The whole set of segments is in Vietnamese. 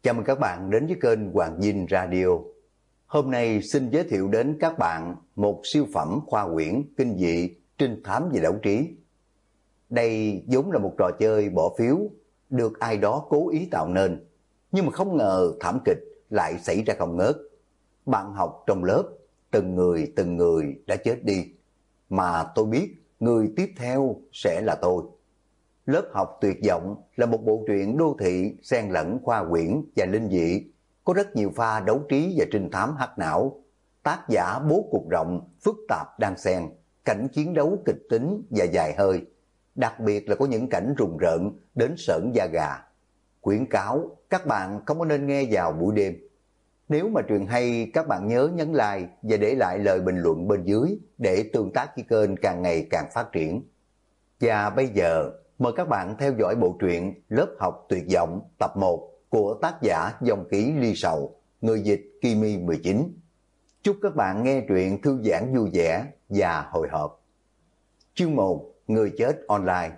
Chào mừng các bạn đến với kênh Hoàng Dinh Radio. Hôm nay xin giới thiệu đến các bạn một siêu phẩm khoa huyễn, kinh dị, trinh thám và đấu trí. Đây vốn là một trò chơi bỏ phiếu được ai đó cố ý tạo nên, nhưng mà không ngờ thảm kịch lại xảy ra không ngớt. Bạn học trong lớp từng người đã chết đi, mà tôi biết người tiếp theo sẽ là tôi. Lớp học tuyệt vọng là một bộ truyện đô thị xen lẫn khoa huyễn và linh dị, có rất nhiều pha đấu trí và trinh thám hắc não. Tác giả bố cục rộng, phức tạp đan xen, cảnh chiến đấu kịch tính và dài hơi. Đặc biệt là có những cảnh rùng rợn đến sởn da gà. Khuyến cáo các bạn không có nên nghe vào buổi đêm. Nếu mà truyện hay, các bạn nhớ nhấn like và để lại lời bình luận bên dưới để tương tác với kênh càng ngày càng phát triển. Và bây giờ mời các bạn theo dõi bộ truyện Lớp học tuyệt vọng tập 1 của tác giả Dòng Ký Ly Sầu, người dịch Kimi 19. Chúc các bạn nghe truyện thư giãn vui vẻ và hồi hộp. Chương 1: Người chết online.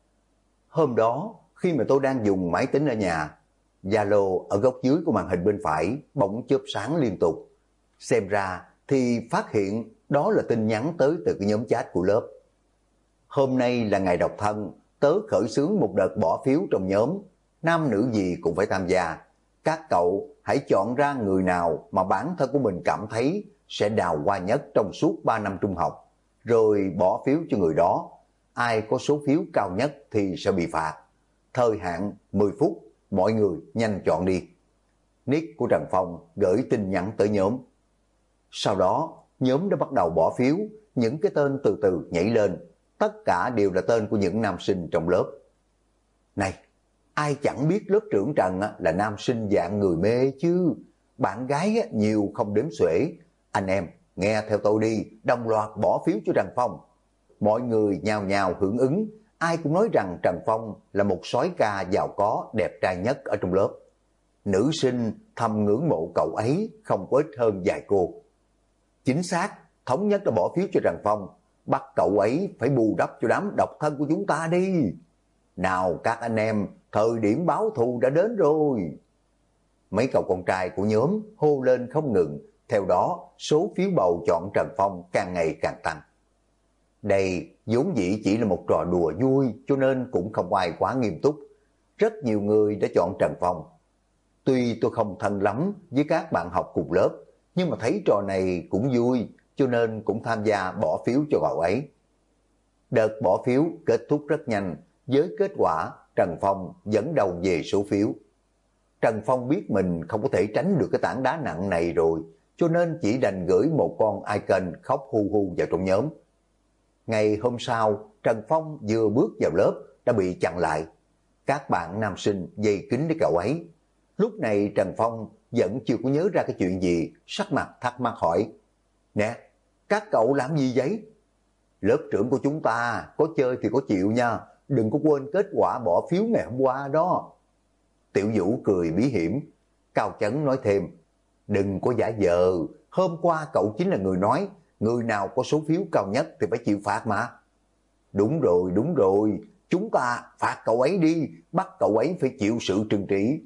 Hôm đó, khi mà tôi đang dùng máy tính ở nhà, Zalo ở góc dưới của màn hình bên phải bỗng chớp sáng liên tục. Xem ra thì phát hiện đó là tin nhắn tới từ cái nhóm chat của lớp. Hôm nay là ngày độc thân, tớ khởi xướng một đợt bỏ phiếu trong nhóm, nam nữ gì cũng phải tham gia. Các cậu hãy chọn ra người nào mà bản thân của mình cảm thấy sẽ đào hoa nhất trong suốt 3 năm trung học, rồi bỏ phiếu cho người đó. Ai có số phiếu cao nhất thì sẽ bị phạt. Thời hạn 10 phút, mọi người nhanh chọn đi. Nick của Trần Phong gửi tin nhắn tới nhóm. Sau đó, nhóm đã bắt đầu bỏ phiếu, những cái tên từ từ nhảy lên. Tất cả đều là tên của những nam sinh trong lớp. Này, ai chẳng biết lớp trưởng Trần là nam sinh dạng người mê chứ. Bạn gái nhiều không đếm xuể. Anh em, nghe theo tôi đi, đồng loạt bỏ phiếu cho Trần Phong. Mọi người nhào nhào hưởng ứng. Ai cũng nói rằng Trần Phong là một soái ca giàu có, đẹp trai nhất ở trong lớp. Nữ sinh thầm ngưỡng mộ cậu ấy không có ít hơn vài cô. Chính xác, thống nhất là bỏ phiếu cho Trần Phong. Bắt cậu ấy phải bù đắp cho đám độc thân của chúng ta đi. Nào các anh em, thời điểm báo thù đã đến rồi. Mấy cậu con trai của nhóm hô lên không ngừng. Theo đó, số phiếu bầu chọn Trần Phong càng ngày càng tăng. Đây vốn dĩ chỉ là một trò đùa vui, cho nên cũng không ai quá nghiêm túc. Rất nhiều người đã chọn Trần Phong. Tuy tôi không thân lắm với các bạn học cùng lớp, nhưng mà thấy trò này cũng vui, cho nên cũng tham gia bỏ phiếu cho cậu ấy. Đợt bỏ phiếu kết thúc rất nhanh, với kết quả Trần Phong dẫn đầu về số phiếu. Trần Phong biết mình không có thể tránh được cái tảng đá nặng này rồi, cho nên chỉ đành gửi một con icon khóc hu hu vào trong nhóm. Ngày hôm sau, Trần Phong vừa bước vào lớp đã bị chặn lại. Các bạn nam sinh dây kính với cậu ấy. Lúc này Trần Phong vẫn chưa có nhớ ra cái chuyện gì, sắc mặt thắc mắc hỏi: Nè, các cậu làm gì vậy? Lớp trưởng của chúng ta có chơi thì có chịu nha, đừng có quên kết quả bỏ phiếu ngày hôm qua đó. Tiểu Vũ cười bí hiểm. Cao Chấn nói thêm: Đừng có giả vờ, hôm qua cậu chính là người nói người nào có số phiếu cao nhất thì phải chịu phạt mà. Đúng rồi, chúng ta phạt cậu ấy đi, bắt cậu ấy phải chịu sự trừng trị.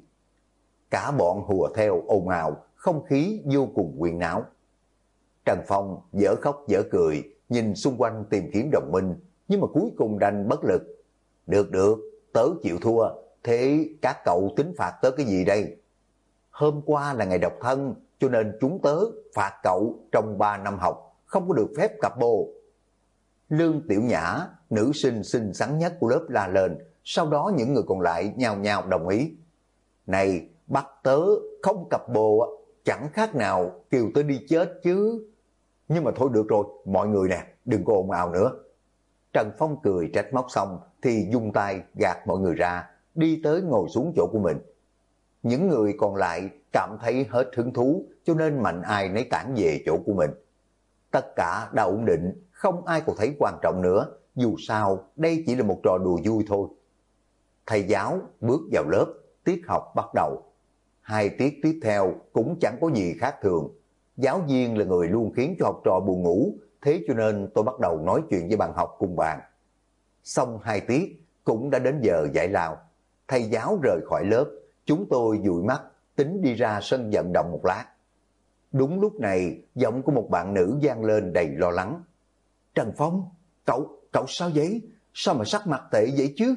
Cả bọn hùa theo ồn ào, không khí vô cùng huyên náo. Trần Phong dở khóc dở cười, nhìn xung quanh tìm kiếm đồng minh, nhưng mà cuối cùng đành bất lực. Được, tớ chịu thua, thế các cậu tính phạt tớ cái gì đây? Hôm qua là ngày độc thân, cho nên chúng tớ phạt cậu trong 3 năm học, không có được phép cặp bồ. Lương Tiểu Nhã, nữ sinh xinh xắn nhất của lớp la lên, sau đó những người còn lại nhao nhao đồng ý. Này, bắt tớ không cặp bồ, chẳng khác nào kêu tớ đi chết chứ. Nhưng mà thôi được rồi, mọi người nè, đừng có ồn ào nữa. Trần Phong cười trách móc xong thì dùng tay gạt mọi người ra, đi tới ngồi xuống chỗ của mình. Những người còn lại cảm thấy hết hứng thú, cho nên mạnh ai nấy tản về chỗ của mình. Tất cả đã ổn định, không ai còn thấy quan trọng nữa, dù sao đây chỉ là một trò đùa vui thôi. Thầy giáo bước vào lớp, tiết học bắt đầu. 2 tiết tiếp theo cũng chẳng có gì khác thường. Giáo viên là người luôn khiến cho học trò buồn ngủ, thế cho nên tôi bắt đầu nói chuyện với bạn học cùng bàn. Xong 2 tiết, cũng đã đến giờ giải lao. Thầy giáo rời khỏi lớp, chúng tôi dụi mắt, tính đi ra sân vận động một lát. Đúng lúc này, giọng của một bạn nữ vang lên đầy lo lắng. Trần Phong, cậu sao vậy? Sao mà sắc mặt tệ vậy chứ?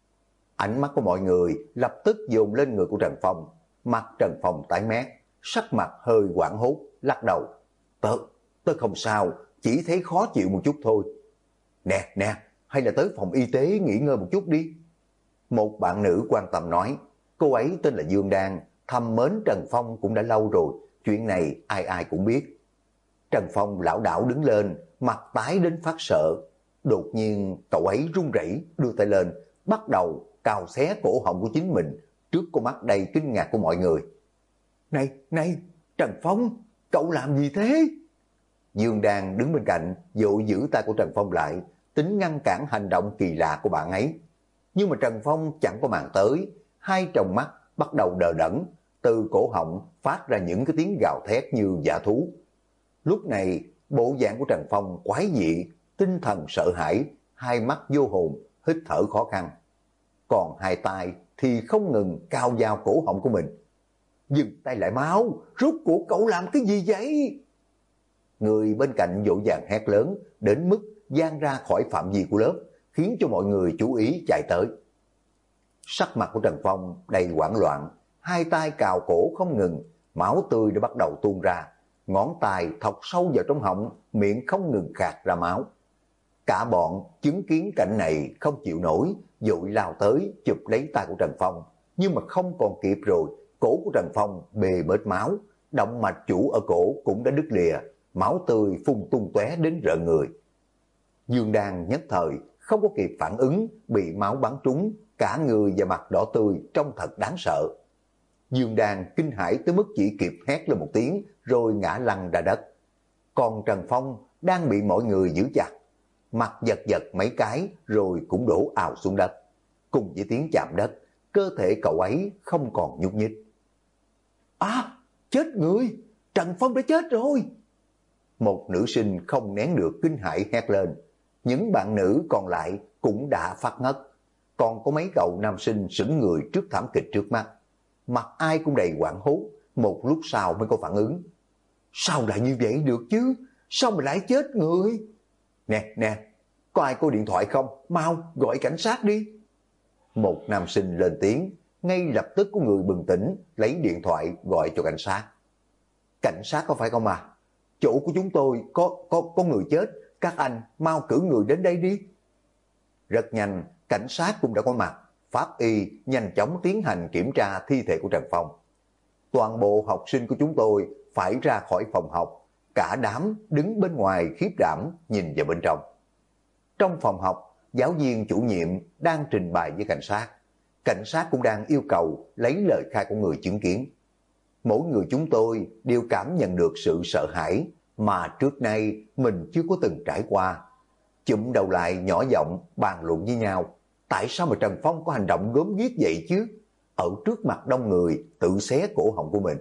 Ánh mắt của mọi người lập tức dồn lên người của Trần Phong. Mặt Trần Phong tái mét, sắc mặt hơi hoảng hốt, lắc đầu. Tớ không sao, chỉ thấy khó chịu một chút thôi. Nè, hay là tới phòng y tế nghỉ ngơi một chút đi. Một bạn nữ quan tâm nói, cô ấy tên là Dương Đan, thầm mến Trần Phong cũng đã lâu rồi, chuyện này ai ai cũng biết. Trần Phong lảo đảo đứng lên, mặt tái đến phát sợ. Đột nhiên cậu ấy run rẩy đưa tay lên, bắt đầu cào xé cổ họng của chính mình trước con mắt đầy kinh ngạc của mọi người. Này, Trần Phong, cậu làm gì thế? Dương Đan đứng bên cạnh, vội giữ tay của Trần Phong lại, tính ngăn cản hành động kỳ lạ của bạn ấy. Nhưng mà Trần Phong chẳng có màng tới, hai tròng mắt bắt đầu đờ đẫn, từ cổ họng phát ra những cái tiếng gào thét như dã thú. Lúc này, bộ dạng của Trần Phong quái dị, tinh thần sợ hãi, hai mắt vô hồn, hít thở khó khăn. Còn hai tay thì không ngừng cào vào cổ họng của mình. Dừng tay lại mau, rốt cuộc cậu làm cái gì vậy? Người bên cạnh vội vàng hét lớn, đến mức vang ra khỏi phạm vi của lớp, khiến cho mọi người chú ý chạy tới. Sắc mặt của Trần Phong đầy hoảng loạn, hai tay cào cổ không ngừng, máu tươi đã bắt đầu tuôn ra, ngón tay thọc sâu vào trong họng, miệng không ngừng khạc ra máu. Cả bọn chứng kiến cảnh này không chịu nổi, vội lao tới chụp lấy tay của Trần Phong, nhưng mà không còn kịp rồi, cổ của Trần Phong bê bết máu, động mạch chủ ở cổ cũng đã đứt lìa, máu tươi phun tung tóe đến rợn người. Dương Đan nhất thời không có kịp phản ứng, bị máu bắn trúng, cả người và mặt đỏ tươi trông thật đáng sợ. Dương Đan kinh hãi tới mức chỉ kịp hét lên một tiếng rồi ngã lăn ra đất. Còn Trần Phong đang bị mọi người giữ chặt, mặt giật mấy cái rồi cũng đổ ào xuống đất. Cùng với tiếng chạm đất, cơ thể cậu ấy không còn nhúc nhích. Chết người! Trần Phong đã chết rồi! Một nữ sinh không nén được kinh hãi hét lên. Những bạn nữ còn lại cũng đã phát ngất. Còn có mấy cậu nam sinh sững người trước thảm kịch trước mắt. Mặt ai cũng đầy hoảng hốt, một lúc sau mới có phản ứng. Sao lại như vậy được chứ? Sao mà lại chết người? Nè, có ai có điện thoại không? Mau gọi cảnh sát đi. Một nam sinh lên tiếng, ngay lập tức có người bừng tỉnh, lấy điện thoại gọi cho cảnh sát. Cảnh sát có phải không à? Chỗ của chúng tôi có người chết, các anh mau cử người đến đây đi. Rất nhanh, cảnh sát cũng đã có mặt, pháp y nhanh chóng tiến hành kiểm tra thi thể của Trần Phong. Toàn bộ học sinh của chúng tôi phải ra khỏi phòng học, cả đám đứng bên ngoài khiếp đảm nhìn vào bên trong. Trong phòng học, giáo viên chủ nhiệm đang trình bày với cảnh sát. Cảnh sát cũng đang yêu cầu lấy lời khai của người chứng kiến. Mỗi người chúng tôi đều cảm nhận được sự sợ hãi mà trước nay mình chưa có từng trải qua. Chụm đầu lại nhỏ giọng bàn luận với nhau. Tại sao mà Trần Phong có hành động gớm ghiếc vậy chứ? Ở trước mặt đông người tự xé cổ họng của mình.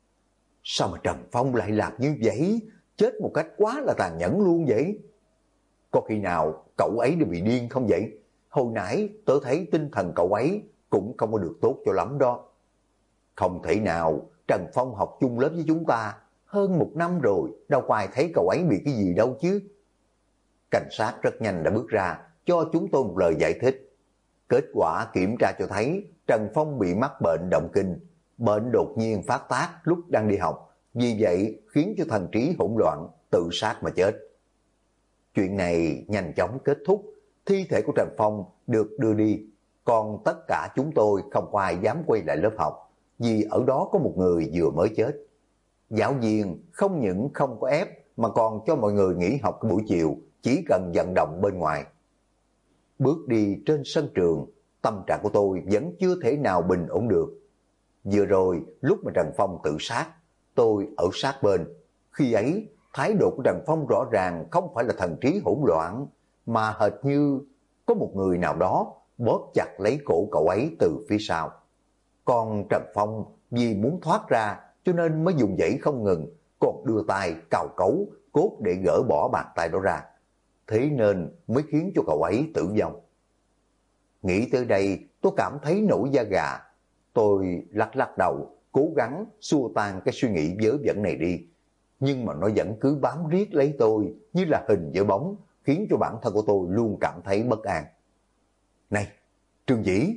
Sao mà Trần Phong lại làm như vậy? Chết một cách quá là tàn nhẫn luôn vậy. Có khi nào cậu ấy đã bị điên không vậy? Hồi nãy tớ thấy tinh thần cậu ấy cũng không có được tốt cho lắm đó. Không thể nào, Trần Phong học chung lớp với chúng ta hơn 1 năm rồi, đâu có ai thấy cậu ấy bị cái gì đâu chứ. Cảnh sát rất nhanh đã bước ra cho chúng tôi một lời giải thích. Kết quả kiểm tra cho thấy Trần Phong bị mắc bệnh động kinh, bệnh đột nhiên phát tác lúc đang đi học, vì vậy khiến cho thần trí hỗn loạn, tự sát mà chết. Chuyện này nhanh chóng kết thúc, thi thể của Trần Phong được đưa đi, còn tất cả chúng tôi không có ai dám quay lại lớp học, vì ở đó có một người vừa mới chết. Giáo viên không những không có ép mà còn cho mọi người nghỉ học cái buổi chiều, chỉ cần vận động bên ngoài. Bước đi trên sân trường, tâm trạng của tôi vẫn chưa thể nào bình ổn được. Vừa rồi, lúc mà Trần Phong tự sát, tôi ở sát bên. Khi ấy, thái độ của Trần Phong rõ ràng không phải là thần trí hỗn loạn, mà hệt như có một người nào đó bóp chặt lấy cổ cậu ấy từ phía sau. Còn Trần Phong vì muốn thoát ra cho nên mới dùng dãy không ngừng, còn đưa tay cào cấu, cốt để gỡ bỏ bàn tay đó ra. Thế nên mới khiến cho cậu ấy tử vong. Nghĩ tới đây tôi cảm thấy nổi da gà. Tôi lắc lắc đầu, cố gắng xua tan cái suy nghĩ vớ vẩn này đi. Nhưng mà nó vẫn cứ bám riết lấy tôi như là hình với bóng, khiến cho bản thân của tôi luôn cảm thấy bất an. Này, Trương Dĩ,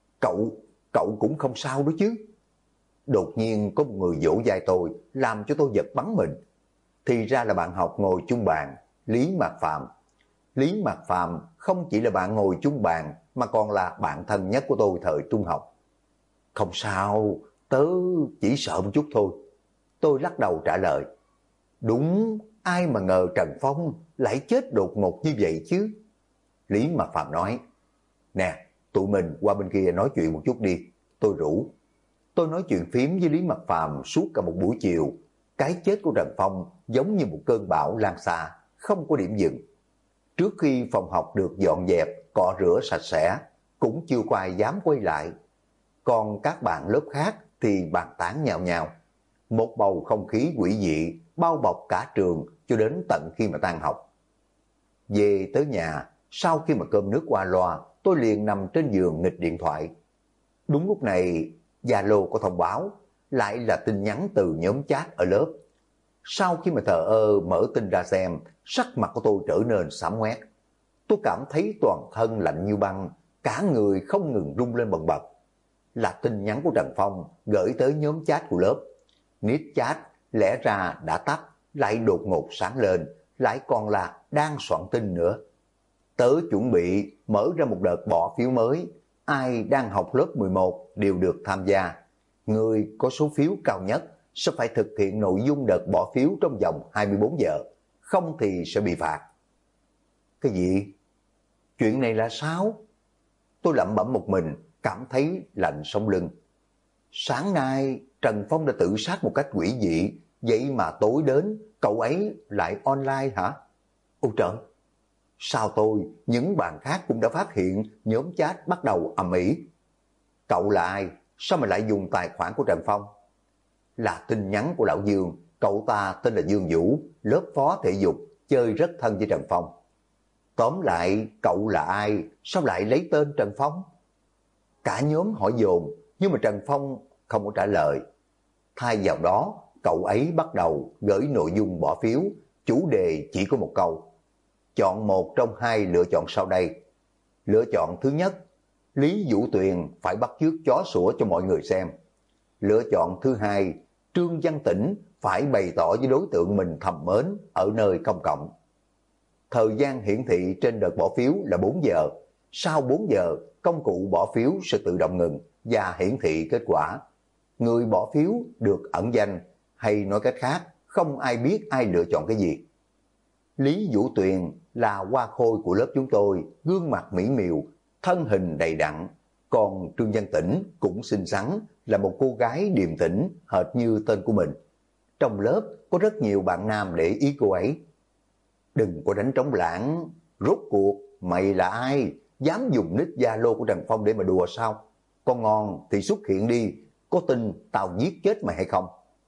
cậu cũng không sao đó chứ? Đột nhiên có một người vỗ vai tôi, làm cho tôi giật bắn mình. Thì ra là bạn học ngồi chung bàn, Lý Mạc Phạm. Lý Mạc Phạm không chỉ là bạn ngồi chung bàn, mà còn là bạn thân nhất của tôi thời trung học. Không sao, tớ chỉ sợ một chút thôi. Tôi lắc đầu trả lời. Đúng, ai mà ngờ Trần Phong lại chết đột ngột như vậy chứ? Lý Mạc Phạm nói. Nè, tụi mình qua bên kia nói chuyện một chút đi. Tôi rủ. Tôi nói chuyện phím với Lý Mạc Phạm suốt cả một buổi chiều. Cái chết của Trần Phong giống như một cơn bão lan xa, không có điểm dừng. Trước khi phòng học được dọn dẹp, cọ rửa sạch sẽ, cũng chưa có ai dám quay lại. Còn các bạn lớp khác thì bàn tán nhào nhào. Một bầu không khí quỷ dị bao bọc cả trường cho đến tận khi mà tan học. Về tới nhà, sau khi mà cơm nước qua loa, tôi liền nằm trên giường nghịch điện thoại. Đúng lúc này, Zalo có thông báo, lại là tin nhắn từ nhóm chat ở lớp. Sau khi mà thờ ơ mở tin ra xem, sắc mặt của tôi trở nên xám ngoét. Tôi cảm thấy toàn thân lạnh như băng, cả người không ngừng rung lên bần bật. Là tin nhắn của Trần Phong gửi tới nhóm chat của lớp. Nick chat lẽ ra đã tắt, lại đột ngột sáng lên, lại còn là đang soạn tin nữa. Tớ chuẩn bị mở ra một đợt bỏ phiếu mới, ai đang học lớp 11 đều được tham gia. Người có số phiếu cao nhất sẽ phải thực hiện nội dung đợt bỏ phiếu trong vòng 24 giờ, không thì sẽ bị phạt. Cái gì? Chuyện này là sao? Tôi lẩm bẩm một mình, cảm thấy lạnh sống lưng. Sáng nay Trần Phong đã tự sát một cách quỷ dị, vậy mà tối đến cậu ấy lại online hả? Ôi trời! Sao tôi, những bạn khác cũng đã phát hiện nhóm chat bắt đầu ầm ĩ. Cậu là ai? Sao mà lại dùng tài khoản của Trần Phong? Là tin nhắn của lão Dương, cậu ta tên là Dương Vũ, lớp phó thể dục, chơi rất thân với Trần Phong. Tóm lại, cậu là ai? Sao lại lấy tên Trần Phong? Cả nhóm hỏi dồn, nhưng mà Trần Phong không có trả lời. Thay vào đó, cậu ấy bắt đầu gửi nội dung bỏ phiếu, chủ đề chỉ có một câu. Chọn một trong hai lựa chọn sau đây. Lựa chọn thứ nhất, Lý Vũ Tuyền phải bắt chước chó sủa cho mọi người xem. Lựa chọn thứ hai, Trương Văn Tĩnh phải bày tỏ với đối tượng mình thầm mến ở nơi công cộng. Thời gian hiển thị trên đợt bỏ phiếu là 4 giờ. Sau 4 giờ, công cụ bỏ phiếu sẽ tự động ngừng và hiển thị kết quả. Người bỏ phiếu được ẩn danh, hay nói cách khác, không ai biết ai lựa chọn cái gì. Lý Vũ Tuyền là hoa khôi của lớp chúng tôi, gương mặt mỹ miều, thân hình đầy đặn. Còn Trương Văn Tĩnh cũng xinh xắn, là một cô gái điềm tĩnh, hệt như tên của mình. Trong lớp có rất nhiều bạn nam để ý cô ấy. Đừng có đánh trống lãng, rốt cuộc mày là ai? Dám dùng nick Zalo của Trần Phong để mà đùa sao? Con ngon thì xuất hiện đi, có tin tao giết chết mày hay không?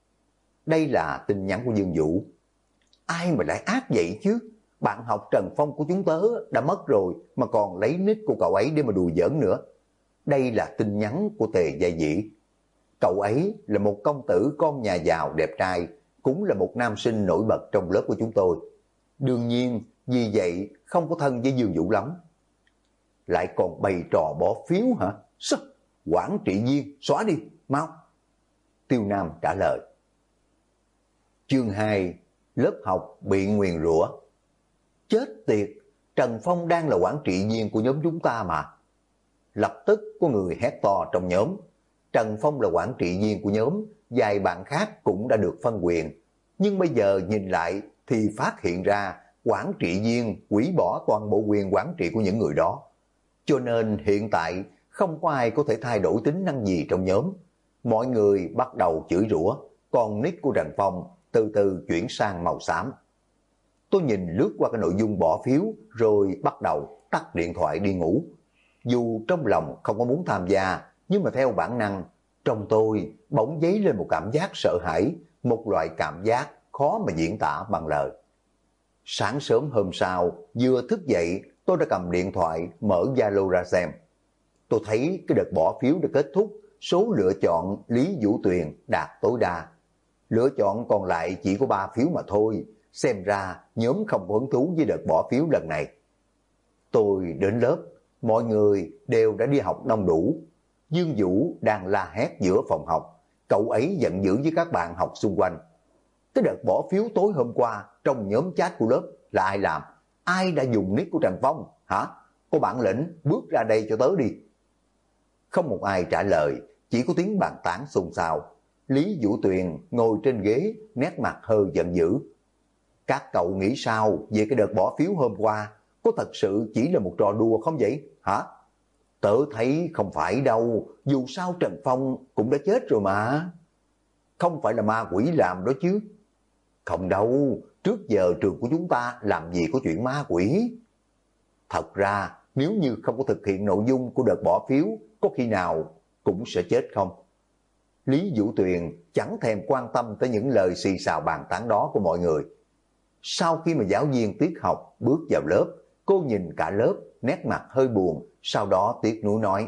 Đây là tin nhắn của Dương Vũ. Ai mà lại ác vậy chứ? Bạn học Trần Phong của chúng tớ đã mất rồi mà còn lấy nick của cậu ấy để mà đùa giỡn nữa. Đây là tin nhắn của Tề Gia Dĩ. Cậu ấy là một công tử con nhà giàu đẹp trai, cũng là một nam sinh nổi bật trong lớp của chúng tôi. Đương nhiên, vì vậy không có thân với Dương Vũ lắm. Lại còn bày trò bỏ phiếu hả? Sao? Quản trị viên, xóa đi, mau. Tiêu Nam trả lời. Chương 2, lớp học bị nguyền rủa. Chết tiệt, Trần Phong đang là quản trị viên của nhóm chúng ta mà. Lập tức có người hét to trong nhóm. Trần Phong là quản trị viên của nhóm, vài bạn khác cũng đã được phân quyền. Nhưng bây giờ nhìn lại thì phát hiện ra quản trị viên hủy bỏ toàn bộ quyền quản trị của những người đó. Cho nên hiện tại không có ai có thể thay đổi tính năng gì trong nhóm. Mọi người bắt đầu chửi rủa, còn nick của Trần Phong từ từ chuyển sang màu xám. Tôi nhìn lướt qua cái nội dung bỏ phiếu rồi bắt đầu tắt điện thoại đi ngủ. Dù trong lòng không có muốn tham gia, nhưng mà theo bản năng, trong tôi bỗng dấy lên một cảm giác sợ hãi, một loại cảm giác khó mà diễn tả bằng lời. Sáng sớm hôm sau, vừa thức dậy, tôi đã cầm điện thoại mở Zalo ra xem. Tôi thấy cái đợt bỏ phiếu đã kết thúc, số lựa chọn Lý Vũ Tuyền đạt tối đa. Lựa chọn còn lại chỉ có 3 phiếu mà thôi, xem ra nhóm không có hứng thú với đợt bỏ phiếu lần này. Tôi đến lớp, mọi người đều đã đi học đông đủ. Dương Vũ đang la hét giữa phòng học, cậu ấy giận dữ với các bạn học xung quanh. Cái đợt bỏ phiếu tối hôm qua trong nhóm chat của lớp là ai làm? Ai đã dùng nick của Trần Phong? Hả? Có bản lĩnh bước ra đây cho tớ đi. Không một ai trả lời, chỉ có tiếng bàn tán xôn xao. Lý Vũ Tuyền ngồi trên ghế, nét mặt hơi giận dữ. Các cậu nghĩ sao về cái đợt bỏ phiếu hôm qua? Có thật sự chỉ là một trò đùa không vậy? Hả? Tớ thấy không phải đâu, dù sao Trần Phong cũng đã chết rồi mà. Không phải là ma quỷ làm đó chứ. Không đâu, trước giờ trường của chúng ta làm gì có chuyện ma quỷ. Thật ra, nếu như không có thực hiện nội dung của đợt bỏ phiếu, có khi nào cũng sẽ chết không? Lý Vũ Tuyền chẳng thèm quan tâm tới những lời xì xào bàn tán đó của mọi người. Sau khi mà giáo viên tiết học bước vào lớp, cô nhìn cả lớp, nét mặt hơi buồn, sau đó tiếc nuối nói.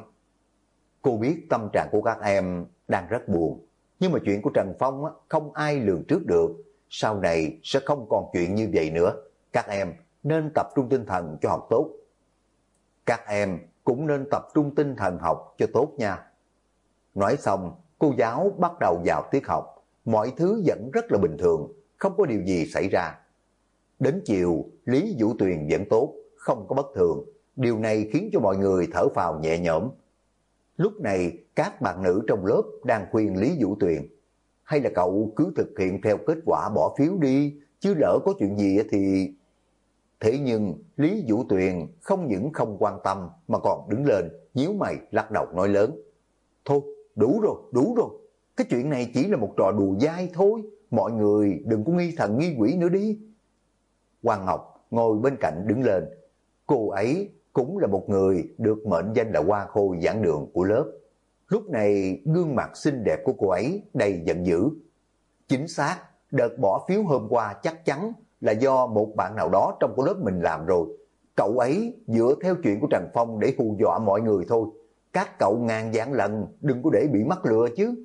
Cô biết tâm trạng của các em đang rất buồn, nhưng mà chuyện của Trần Phong không ai lường trước được. Sau này sẽ không còn chuyện như vậy nữa. Các em nên tập trung tinh thần cho học tốt. Các em cũng nên tập trung tinh thần học cho tốt nha. Nói xong, cô giáo bắt đầu vào tiết học. Mọi thứ vẫn rất là bình thường, không có điều gì xảy ra. Đến chiều, Lý Vũ Tuyền vẫn tốt, không có bất thường. Điều này khiến cho mọi người thở phào nhẹ nhõm. Lúc này, các bạn nữ trong lớp đang khuyên Lý Vũ Tuyền. Hay là cậu cứ thực hiện theo kết quả bỏ phiếu đi, chứ lỡ có chuyện gì thì... Thế nhưng Lý Vũ Tuyền không những không quan tâm mà còn đứng lên, nhíu mày lắc đầu nói lớn. Thôi, đủ rồi. Cái chuyện này chỉ là một trò đùa dai thôi, mọi người đừng có nghi thần nghi quỷ nữa đi. Quang Ngọc ngồi bên cạnh đứng lên. Cô ấy cũng là một người được mệnh danh là hoa khôi giảng đường của lớp. Lúc này gương mặt xinh đẹp của cô ấy đầy giận dữ. Chính xác, đợt bỏ phiếu hôm qua chắc chắn là do một bạn nào đó trong cái lớp mình làm rồi. Cậu ấy dựa theo chuyện của Trần Phong để hù dọa mọi người thôi. Các cậu ngàn vạn lần đừng có để bị mắc lừa chứ.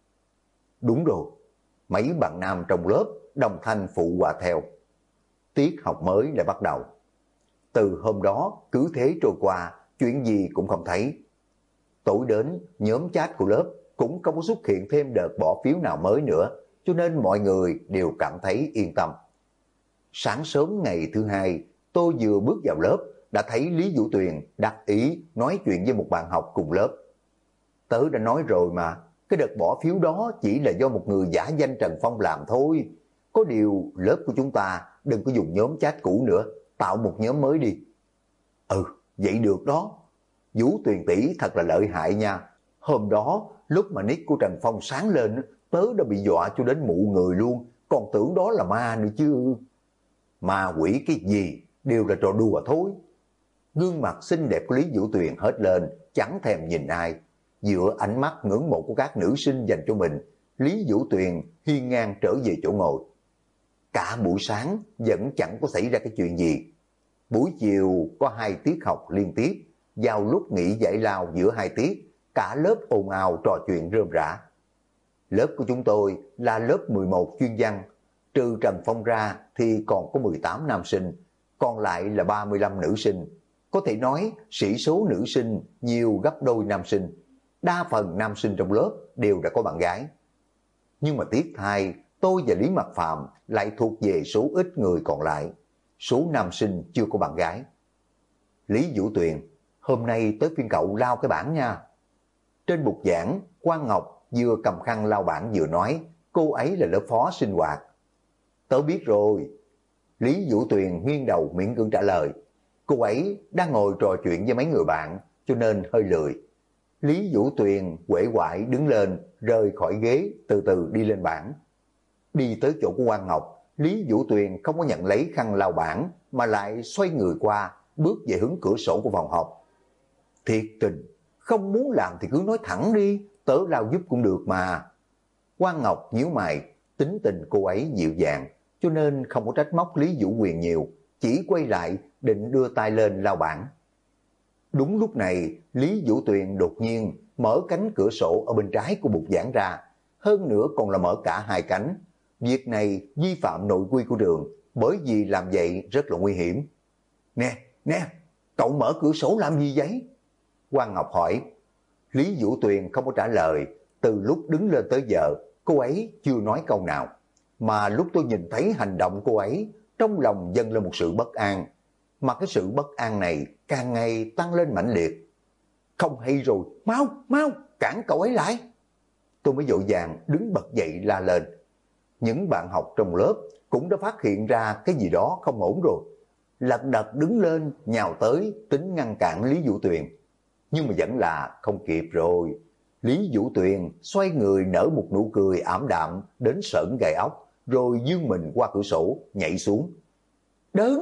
Đúng rồi, mấy bạn nam trong lớp đồng thanh phụ họa theo. Tiết học mới lại bắt đầu. Từ hôm đó cứ thế trôi qua, chuyện gì cũng không thấy. Tối đến, nhóm chat của lớp cũng không có xuất hiện thêm đợt bỏ phiếu nào mới nữa, cho nên mọi người đều cảm thấy yên tâm. Sáng sớm ngày thứ hai, tôi vừa bước vào lớp, đã thấy Lý Vũ Tuyền đắc ý nói chuyện với một bạn học cùng lớp. Tớ đã nói rồi mà, cái đợt bỏ phiếu đó chỉ là do một người giả danh Trần Phong làm thôi. Có điều lớp của chúng ta đừng có dùng nhóm chat cũ nữa, tạo một nhóm mới đi. Ừ, vậy được đó. Vũ Tuyền tỷ thật là lợi hại nha. Hôm đó, lúc mà nick của Trần Phong sáng lên, tớ đã bị dọa cho đến mụ người luôn, còn tưởng đó là ma nữa chứ. Ma quỷ cái gì, đều là trò đùa thôi. Gương mặt xinh đẹp của Lý Vũ Tuyền hết lên, chẳng thèm nhìn ai. Dựa ánh mắt ngưỡng mộ của các nữ sinh dành cho mình, Lý Vũ Tuyền hiên ngang trở về chỗ ngồi. Cả buổi sáng vẫn chẳng có xảy ra cái chuyện gì. Buổi chiều có 2 tiết học liên tiếp, vào lúc nghỉ giải lao giữa 2 tiết, cả lớp ồn ào trò chuyện rơm rả. Lớp của chúng tôi là lớp 11 chuyên văn, trừ Trần Phong ra thì còn có 18 nam sinh, còn lại là 35 nữ sinh. Có thể nói sĩ số nữ sinh nhiều gấp đôi nam sinh. Đa phần nam sinh trong lớp đều đã có bạn gái. Nhưng mà tiếc thay, tôi và Lý Mặc Phàm lại thuộc về số ít người còn lại. Số nam sinh chưa có bạn gái. Lý Vũ Tuyền, hôm nay tới phiên cậu lao cái bảng nha. Trên bục giảng, Quang Ngọc vừa cầm khăn lau bảng vừa nói, cô ấy là lớp phó sinh hoạt. Tớ biết rồi. Lý Vũ Tuyền nghiêng đầu miễn cưỡng trả lời. Cô ấy đang ngồi trò chuyện với mấy người bạn, cho nên hơi lười. Lý Vũ Tuyền uể oải đứng lên, rời khỏi ghế, từ từ đi lên bảng. Đi tới chỗ của Quang Ngọc, Lý Vũ Tuyền không có nhận lấy khăn lau bảng, mà lại xoay người qua, bước về hướng cửa sổ của phòng học. Thiệt tình, không muốn làm thì cứ nói thẳng đi, tớ lau giúp cũng được mà. Quang Ngọc nhíu mày, tính tình cô ấy dịu dàng, cho nên không có trách móc Lý Vũ Quyền nhiều, chỉ quay lại định đưa tay lên lau bảng. Đúng lúc này, Lý Vũ Tuyền đột nhiên mở cánh cửa sổ ở bên trái của bục giảng ra, hơn nữa còn là mở cả hai cánh. Việc này vi phạm nội quy của trường, bởi vì làm vậy rất là nguy hiểm. Nè, nè, cậu mở cửa sổ làm gì vậy? Quang Ngọc hỏi. Lý Vũ Tuyền không có trả lời, từ lúc đứng lên tới giờ, cô ấy chưa nói câu nào. Mà lúc tôi nhìn thấy hành động cô ấy, trong lòng dâng lên một sự bất an. Mà cái sự bất an này càng ngày tăng lên mãnh liệt. Không hay rồi, mau, mau, cản cậu ấy lại. Tôi mới vội vàng đứng bật dậy la lên. Những bạn học trong lớp cũng đã phát hiện ra cái gì đó không ổn rồi. Lật đật đứng lên, nhào tới, tính ngăn cản Lý Vũ Tuyền. Nhưng mà vẫn là không kịp rồi. Lý Vũ Tuyền xoay người nở một nụ cười ảm đạm đến sởn gai ốc, rồi dương mình qua cửa sổ, nhảy xuống. Đừng!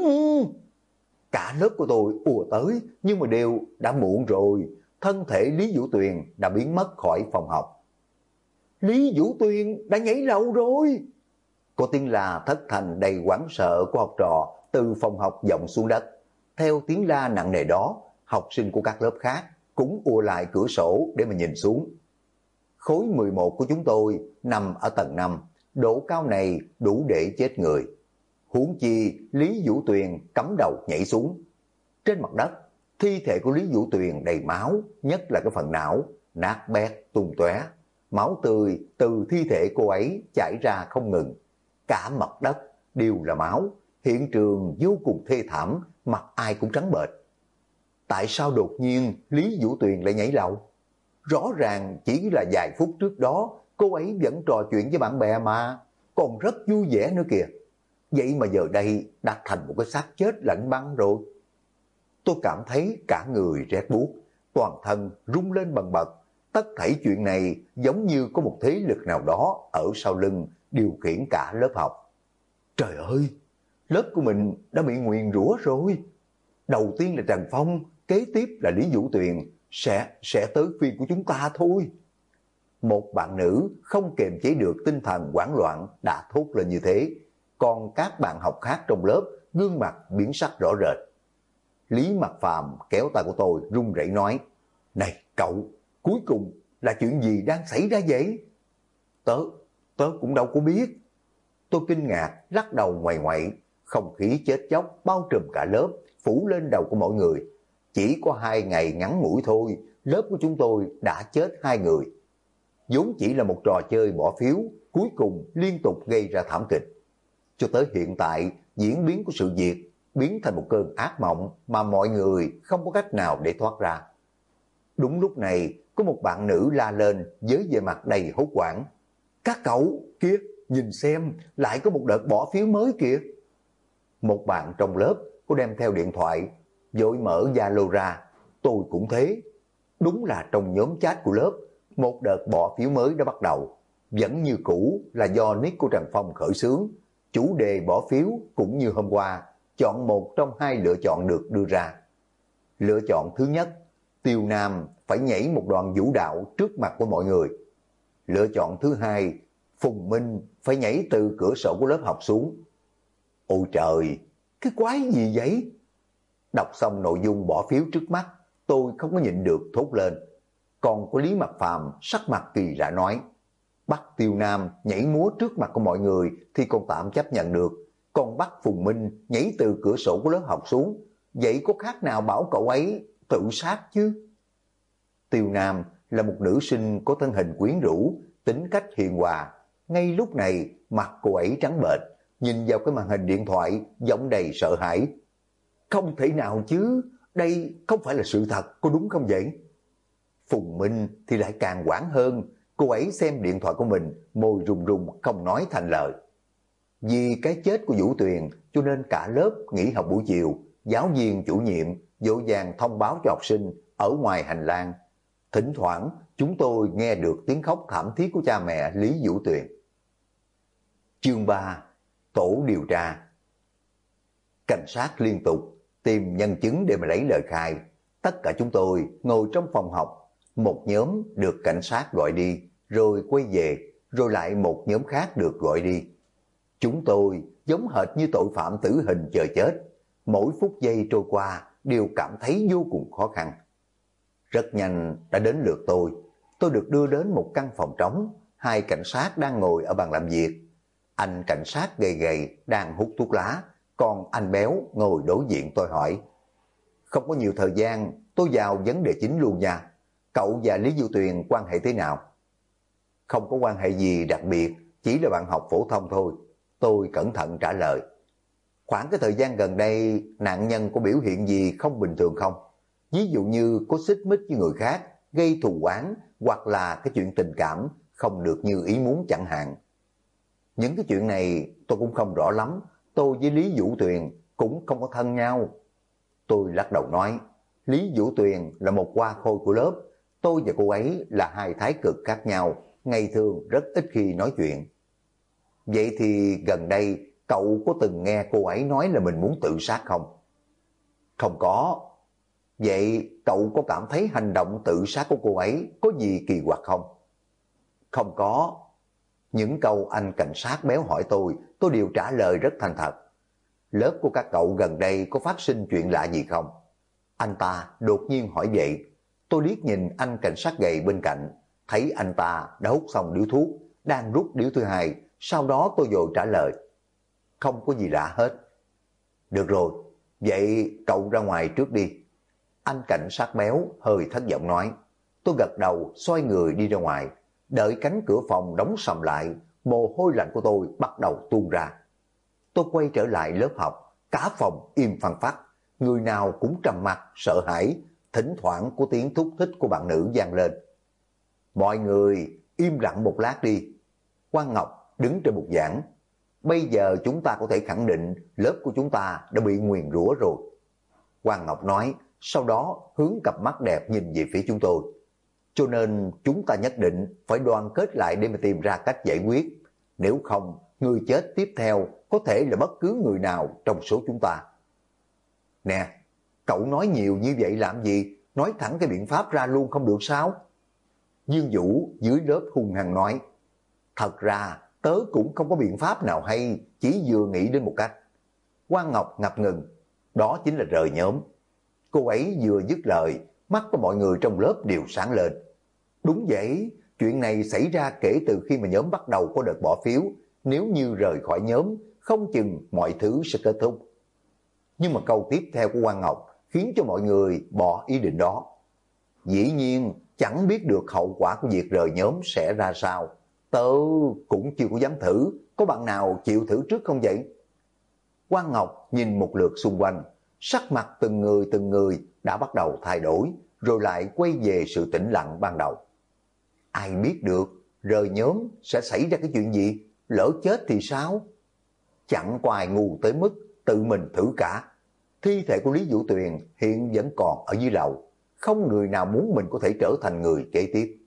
Cả lớp của tôi ùa tới, nhưng mà đều đã muộn rồi. Thân thể Lý Vũ Tuyền đã biến mất khỏi phòng học. Lý Vũ Tuyền đã nhảy lầu rồi. Có tiếng la thất thanh đầy hoảng sợ của học trò từ phòng học vọng xuống đất. Theo tiếng la nặng nề đó, học sinh của các lớp khác cũng ùa lại cửa sổ để mà nhìn xuống. Khối 11 của chúng tôi nằm ở tầng 5, độ cao này đủ để chết người. Huống chi Lý Vũ Tuyền cắm đầu nhảy xuống. Trên mặt đất, thi thể của Lý Vũ Tuyền đầy máu, nhất là cái phần não, nát bét tung tóe. Máu tươi từ thi thể cô ấy chảy ra không ngừng. Cả mặt đất đều là máu, hiện trường vô cùng thê thảm, mặt ai cũng trắng bệch. Tại sao đột nhiên Lý Vũ Tuyền lại nhảy lầu? Rõ ràng chỉ là vài phút trước đó cô ấy vẫn trò chuyện với bạn bè mà, còn rất vui vẻ nữa kìa. Vậy mà giờ đây đã thành một cái xác chết lạnh băng rồi. Tôi cảm thấy cả người rét buốt, toàn thân rung lên bần bật. Tất thảy chuyện này giống như có một thế lực nào đó ở sau lưng điều khiển cả lớp học. Trời ơi, lớp của mình đã bị nguyền rủa rồi. Đầu tiên là Trần Phong, kế tiếp là Lý Vũ Tuyền, sẽ tới phiên của chúng ta thôi. Một bạn nữ không kiềm chế được tinh thần hoảng loạn đã thốt lên như thế, còn các bạn học khác trong lớp gương mặt biến sắc rõ rệt. Lý Mặc Phàm kéo tay của tôi run rẩy nói, này cậu, cuối cùng là chuyện gì đang xảy ra vậy? Tớ cũng đâu có biết. Tôi kinh ngạc lắc đầu ngoại ngoại, không khí chết chóc bao trùm cả lớp, phủ lên đầu của mọi người. Chỉ có 2 ngày ngắn ngủi thôi, lớp của chúng tôi đã chết 2 người. Vốn chỉ là một trò chơi bỏ phiếu, cuối cùng liên tục gây ra thảm kịch. Cho tới hiện tại, diễn biến của sự việc biến thành một cơn ác mộng mà mọi người không có cách nào để thoát ra. Đúng lúc này, có một bạn nữ la lên với vẻ mặt đầy hốt hoảng. Các cậu, kia, nhìn xem, lại có một đợt bỏ phiếu mới kìa. Một bạn trong lớp có đem theo điện thoại, vội mở Zalo ra, tôi cũng thế. Đúng là trong nhóm chat của lớp, một đợt bỏ phiếu mới đã bắt đầu. Vẫn như cũ là do nick của Trần Phong khởi xướng. Chủ đề bỏ phiếu cũng như hôm qua, chọn một trong 2 lựa chọn được đưa ra. Lựa chọn thứ nhất, Tiêu Nam phải nhảy một đoạn vũ đạo trước mặt của mọi người. Lựa chọn thứ hai, Phùng Minh phải nhảy từ cửa sổ của lớp học xuống. Ôi trời, cái quái gì vậy? Đọc xong nội dung bỏ phiếu trước mắt, tôi không có nhịn được thốt lên. Còn của Lý Mặc Phàm sắc mặt kỳ lạ nói, bắt Tiêu Nam nhảy múa trước mặt của mọi người thì còn tạm chấp nhận được, còn bắt Phùng Minh nhảy từ cửa sổ của lớp học xuống, vậy có khác nào bảo cậu ấy tự sát chứ? Tiêu Nam là một nữ sinh có thân hình quyến rũ, tính cách hiền hòa. Ngay lúc này mặt cô ấy trắng bệch, nhìn vào cái màn hình điện thoại giọng đầy sợ hãi. Không thể nào chứ, đây không phải là sự thật, có đúng không vậy? Phùng Minh thì lại càng hoảng hơn, cô ấy xem điện thoại của mình, môi run run không nói thành lời. Vì cái chết của Vũ Tuyền cho nên cả lớp nghỉ học buổi chiều, giáo viên chủ nhiệm vội vàng thông báo cho học sinh ở ngoài hành lang. Thỉnh thoảng chúng tôi nghe được tiếng khóc thảm thiết của cha mẹ Lý Vũ Tuyền. Chương 3. Tổ điều tra. Cảnh sát liên tục tìm nhân chứng để mà lấy lời khai. Tất cả chúng tôi ngồi trong phòng học, một nhóm được cảnh sát gọi đi, rồi quay về, rồi lại một nhóm khác được gọi đi. Chúng tôi giống hệt như tội phạm tử hình chờ chết. Mỗi phút giây trôi qua đều cảm thấy vô cùng khó khăn. Rất nhanh đã đến lượt tôi được đưa đến một căn phòng trống, hai cảnh sát đang ngồi ở bàn làm việc. Anh cảnh sát gầy gầy đang hút thuốc lá, còn anh béo ngồi đối diện tôi hỏi. Không có nhiều thời gian, tôi vào vấn đề chính luôn nha. Cậu và Lý Du Tuyền quan hệ thế nào? Không có quan hệ gì đặc biệt, chỉ là bạn học phổ thông thôi. Tôi cẩn thận trả lời. Khoảng cái thời gian gần đây, nạn nhân có biểu hiện gì không bình thường không? Ví dụ như có xích mích với người khác, gây thù oán, hoặc là cái chuyện tình cảm không được như ý muốn chẳng hạn. Những cái chuyện này tôi cũng không rõ lắm, tôi với Lý Vũ Tuyền cũng không có thân nhau. Tôi lắc đầu nói, Lý Vũ Tuyền là một hoa khôi của lớp, tôi và cô ấy là hai thái cực khác nhau, ngày thường rất ít khi nói chuyện. Vậy thì gần đây cậu có từng nghe cô ấy nói là mình muốn tự sát không? Không có. Vậy cậu có cảm thấy hành động tự sát của cô ấy có gì kỳ quặc không? Không có. Những câu anh cảnh sát béo hỏi tôi đều trả lời rất thành thật. Lớp của các cậu gần đây có phát sinh chuyện lạ gì không? Anh ta đột nhiên hỏi vậy. Tôi liếc nhìn anh cảnh sát gầy bên cạnh, thấy anh ta đã hút xong điếu thuốc, đang rút điếu thứ hai, sau đó tôi vội trả lời. Không có gì lạ hết. Được rồi, vậy cậu ra ngoài trước đi. Anh cảnh sát béo hơi thất vọng nói. Tôi gật đầu xoay người đi ra ngoài, đợi cánh cửa phòng đóng sầm lại, mồ hôi lạnh của tôi bắt đầu tuôn ra. Tôi quay trở lại lớp học, cả phòng im phăng phắc, người nào cũng trầm mặc sợ hãi, thỉnh thoảng có tiếng thúc thích của bạn nữ vang lên. Mọi người im lặng một lát đi. Quang Ngọc đứng trên bục giảng. Bây giờ chúng ta có thể khẳng định lớp của chúng ta đã bị nguyền rủa rồi. Quang Ngọc nói, sau đó hướng cặp mắt đẹp nhìn về phía chúng tôi. Cho nên chúng ta nhất định phải đoàn kết lại để mà tìm ra cách giải quyết. Nếu không, người chết tiếp theo có thể là bất cứ người nào trong số chúng ta. Nè, cậu nói nhiều như vậy làm gì? Nói thẳng cái biện pháp ra luôn không được sao? Dương Vũ dưới lớp hung hăng nói. Thật ra tớ cũng không có biện pháp nào hay, chỉ vừa nghĩ đến một cách. Quang Ngọc ngập ngừng. Đó chính là rời nhóm. Cô ấy vừa dứt lời, mắt của mọi người trong lớp đều sáng lên. Đúng vậy, chuyện này xảy ra kể từ khi mà nhóm bắt đầu có đợt bỏ phiếu. Nếu như rời khỏi nhóm, không chừng mọi thứ sẽ kết thúc. Nhưng mà câu tiếp theo của Quang Ngọc khiến cho mọi người bỏ ý định đó. Dĩ nhiên, chẳng biết được hậu quả của việc rời nhóm sẽ ra sao. Tớ cũng chưa có dám thử, có bạn nào chịu thử trước không vậy? Quang Ngọc nhìn một lượt xung quanh, sắc mặt từng người đã bắt đầu thay đổi, rồi lại quay về sự tĩnh lặng ban đầu. Ai biết được, rời nhóm sẽ xảy ra cái chuyện gì, lỡ chết thì sao? Chẳng có ai ngu tới mức tự mình thử cả. Thi thể của Lý Vũ Tuyền hiện vẫn còn ở dưới lầu, không người nào muốn mình có thể trở thành người kế tiếp.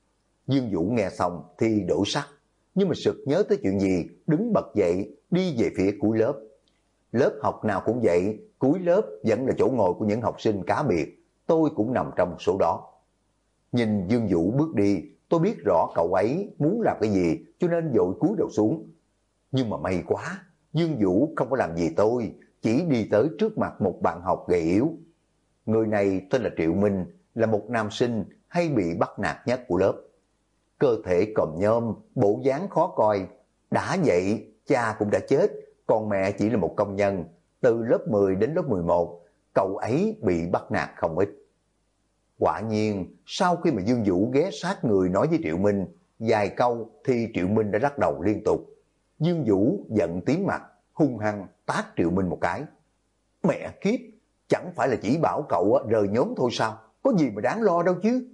Dương Vũ nghe xong thì đổi sắc, nhưng mà sực nhớ tới chuyện gì, đứng bật dậy đi về phía cuối lớp. Lớp học nào cũng vậy, cuối lớp vẫn là chỗ ngồi của những học sinh cá biệt, tôi cũng nằm trong số đó. Nhìn Dương Vũ bước đi, tôi biết rõ cậu ấy muốn làm cái gì cho nên vội cúi đầu xuống. Nhưng mà may quá, Dương Vũ không có làm gì tôi, chỉ đi tới trước mặt một bạn học gầy yếu. Người này tên là Triệu Minh, là một nam sinh hay bị bắt nạt nhất của lớp. Cơ thể còm nhom, bộ dáng khó coi. Đã vậy, cha cũng đã chết, còn mẹ chỉ là một công nhân. Từ lớp 10 đến lớp 11, cậu ấy bị bắt nạt không ít. Quả nhiên, sau khi mà Dương Vũ ghé sát người nói với Triệu Minh, vài câu thì Triệu Minh đã lắc đầu liên tục. Dương Vũ giận tím mặt, hung hăng tát Triệu Minh một cái. Mẹ kiếp, chẳng phải là chỉ bảo cậu rời nhóm thôi sao? Có gì mà đáng lo đâu chứ?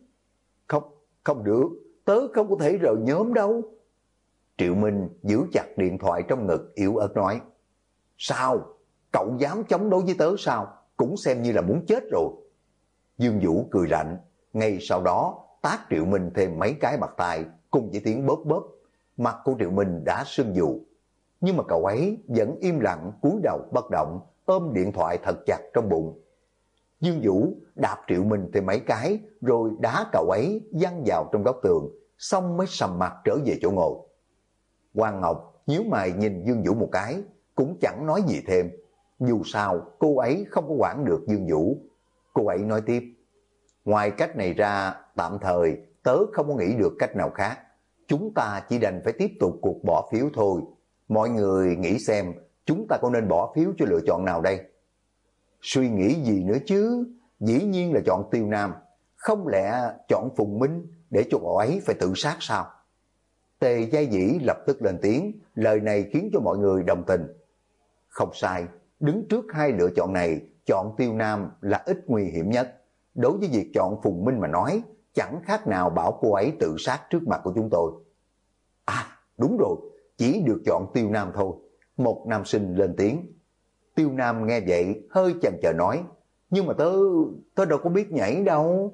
Không được, tớ không có thể rời nhóm đâu. Triệu Minh giữ chặt điện thoại trong ngực yếu ớt nói. Sao? Cậu dám chống đối với tớ sao? Cũng xem như là muốn chết rồi. Dương Vũ cười lạnh, ngay sau đó tát Triệu Minh thêm mấy cái bạt tay cùng với tiếng bóp bóp. Mặt của Triệu Minh đã sưng vù, nhưng mà cậu ấy vẫn im lặng cúi đầu bất động, ôm điện thoại thật chặt trong bụng. Dương Vũ đạp Triệu Minh thêm mấy cái rồi đá cậu ấy văng vào trong góc tường, xong mới sầm mặt trở về chỗ ngồi. Quang Ngọc nhíu mày nhìn Dương Vũ một cái, cũng chẳng nói gì thêm. Dù sao cô ấy không có quản được Dương Vũ. Cô ấy nói tiếp, ngoài cách này ra tạm thời tớ không có nghĩ được cách nào khác. Chúng ta chỉ đành phải tiếp tục cuộc bỏ phiếu thôi. Mọi người nghĩ xem chúng ta có nên bỏ phiếu cho lựa chọn nào đây? Suy nghĩ gì nữa chứ? Dĩ nhiên là chọn Tiêu Nam. Không lẽ chọn Phùng Minh để cho cậu ấy phải tự sát sao? Tề Giai Dĩ lập tức lên tiếng, lời này khiến cho mọi người đồng tình. Không sai, đứng trước hai lựa chọn này, chọn Tiêu Nam là ít nguy hiểm nhất. Đối với việc chọn Phùng Minh mà nói, chẳng khác nào bảo cô ấy tự sát trước mặt của chúng tôi. À, đúng rồi, chỉ được chọn Tiêu Nam thôi. Một nam sinh lên tiếng. Tiêu Nam nghe vậy hơi chần chờ nói, nhưng mà tớ đâu có biết nhảy đâu.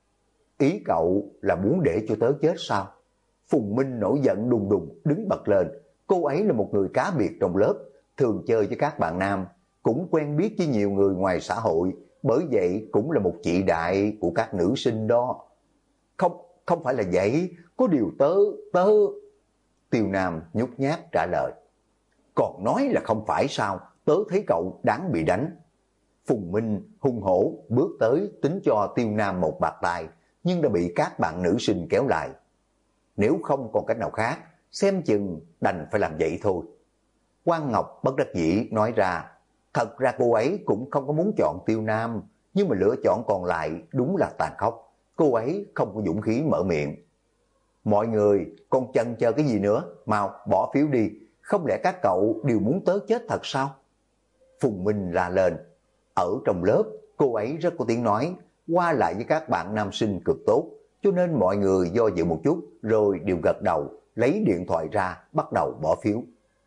Ý cậu là muốn để cho tớ chết sao? Phùng Minh nổi giận đùng đùng đứng bật lên. Cô ấy là một người cá biệt trong lớp, thường chơi với các bạn nam, cũng quen biết với nhiều người ngoài xã hội, bởi vậy cũng là một chị đại của các nữ sinh đó. Không phải là vậy, có điều tớ... Tiêu Nam nhút nhát trả lời. Còn nói là không phải sao, tớ thấy cậu đáng bị đánh. Phùng Minh hung hổ bước tới tính cho Tiêu Nam một bạt tay, nhưng đã bị các bạn nữ sinh kéo lại. Nếu không còn cách nào khác, xem chừng đành phải làm vậy thôi. Quang Ngọc bất đắc dĩ nói ra, thật ra cô ấy cũng không có muốn chọn Tiêu Nam, nhưng mà lựa chọn còn lại đúng là tàn khốc. Cô ấy không có dũng khí mở miệng. Mọi người còn chần chờ cái gì nữa, mau bỏ phiếu đi, không lẽ các cậu đều muốn tớ chết thật sao? Phùng Minh la lên. Ở trong lớp, cô ấy rất có tiếng nói, qua lại với các bạn nam sinh cực tốt, cho nên mọi người do dự một chút rồi đều gật đầu, lấy điện thoại ra bắt đầu bỏ phiếu.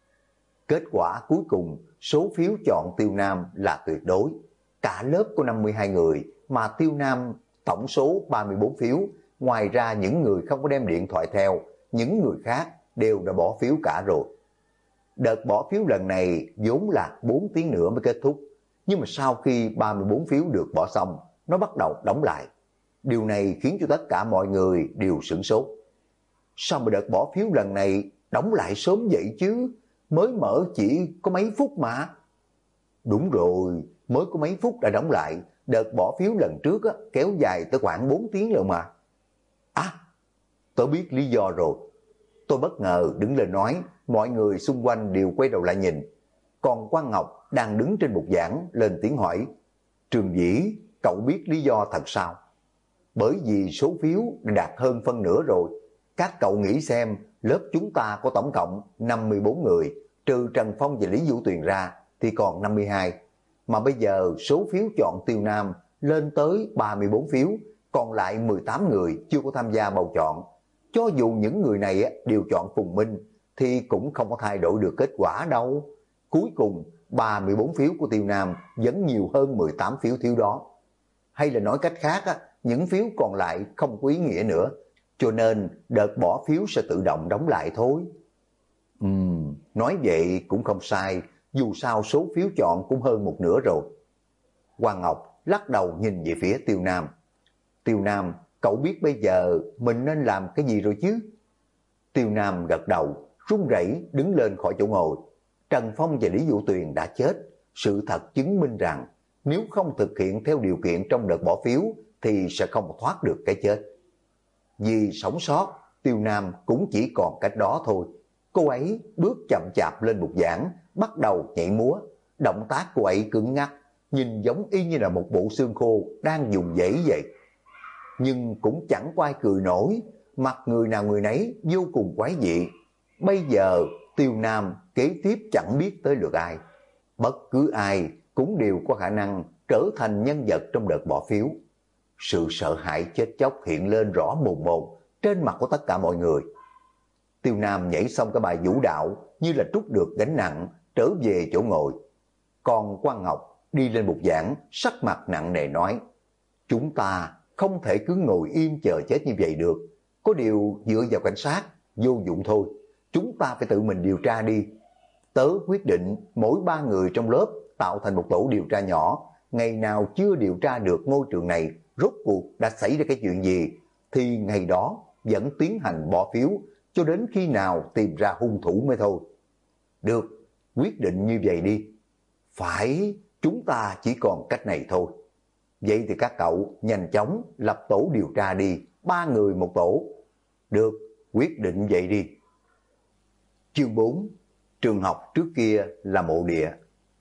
Kết quả cuối cùng, số phiếu chọn Tiêu Nam là tuyệt đối. Cả lớp có 52 người, mà Tiêu Nam tổng số 34 phiếu, ngoài ra những người không có đem điện thoại theo, những người khác đều đã bỏ phiếu cả rồi. Đợt bỏ phiếu lần này vốn là 4 tiếng nữa mới kết thúc, nhưng mà sau khi 34 phiếu được bỏ xong, nó bắt đầu đóng lại. Điều này khiến cho tất cả mọi người đều sửng sốt. Sao mà đợt bỏ phiếu lần này đóng lại sớm vậy chứ? Mới mở chỉ có mấy phút mà. Đúng rồi, mới có mấy phút đã đóng lại, đợt bỏ phiếu lần trước kéo dài tới khoảng 4 tiếng rồi mà. À, tôi biết lý do rồi. Tôi bất ngờ đứng lên nói, mọi người xung quanh đều quay đầu lại nhìn. Còn Quang Ngọc đang đứng trên bục giảng lên tiếng hỏi, Trường Dĩ, cậu biết lý do thật sao? Bởi vì số phiếu đã đạt hơn phân nửa rồi. Các cậu nghĩ xem, lớp chúng ta có tổng cộng 54 người, trừ Trần Phong và Lý Vũ Tuyền ra thì còn 52. Mà bây giờ số phiếu chọn Tiêu Nam lên tới 34 phiếu, còn lại 18 người chưa có tham gia bầu chọn. Cho dù những người này đều chọn Phùng Minh thì cũng không có thay đổi được kết quả đâu. Cuối cùng 34 phiếu của Tiêu Nam vẫn nhiều hơn 18 phiếu thiếu đó. Hay là nói cách khác, những phiếu còn lại không có ý nghĩa nữa, cho nên đợt bỏ phiếu sẽ tự động đóng lại thôi. Nói vậy cũng không sai, dù sao số phiếu chọn cũng hơn một nửa rồi. Quang Ngọc lắc đầu nhìn về phía Tiêu Nam. Tiêu Nam, cậu biết bây giờ mình nên làm cái gì rồi chứ? Tiêu Nam gật đầu, run rẩy đứng lên khỏi chỗ ngồi. Trần Phong và Lý Vũ Tuyền đã chết, sự thật chứng minh rằng nếu không thực hiện theo điều kiện trong đợt bỏ phiếu thì sẽ không thoát được cái chết. Vì sống sót, Tiêu Nam cũng chỉ còn cách đó thôi. Cô ấy bước chậm chạp lên bục giảng, bắt đầu nhảy múa. Động tác cô ấy cứng ngắc, nhìn giống y như là một bộ xương khô đang dùng dãy vậy. Nhưng cũng chẳng có ai cười nổi, mặt người nào người nấy vô cùng quái dị. Bây giờ Tiêu Nam kế tiếp chẳng biết tới lượt ai. Bất cứ ai cũng đều có khả năng trở thành nhân vật trong đợt bỏ phiếu. Sự sợ hãi chết chóc hiện lên rõ mồn một trên mặt của tất cả mọi người. Tiêu Nam nhảy xong cái bài vũ đạo như là trút được gánh nặng, trở về chỗ ngồi. Còn Quang Ngọc đi lên bục giảng, sắc mặt nặng nề nói, chúng ta không thể cứ ngồi im chờ chết như vậy được. Có điều dựa vào cảnh sát, vô dụng thôi. Chúng ta phải tự mình điều tra đi. Tớ quyết định mỗi 3 người trong lớp tạo thành một tổ điều tra nhỏ. Ngày nào chưa điều tra được ngôi trường này rốt cuộc đã xảy ra cái chuyện gì, thì ngày đó vẫn tiến hành bỏ phiếu cho đến khi nào tìm ra hung thủ mới thôi. Được, quyết định như vậy đi. Phải, chúng ta chỉ còn cách này thôi. Vậy thì các cậu nhanh chóng lập tổ điều tra đi, 3 người một tổ. Được, quyết định vậy đi. Chương 4. Trường học trước kia là mộ địa.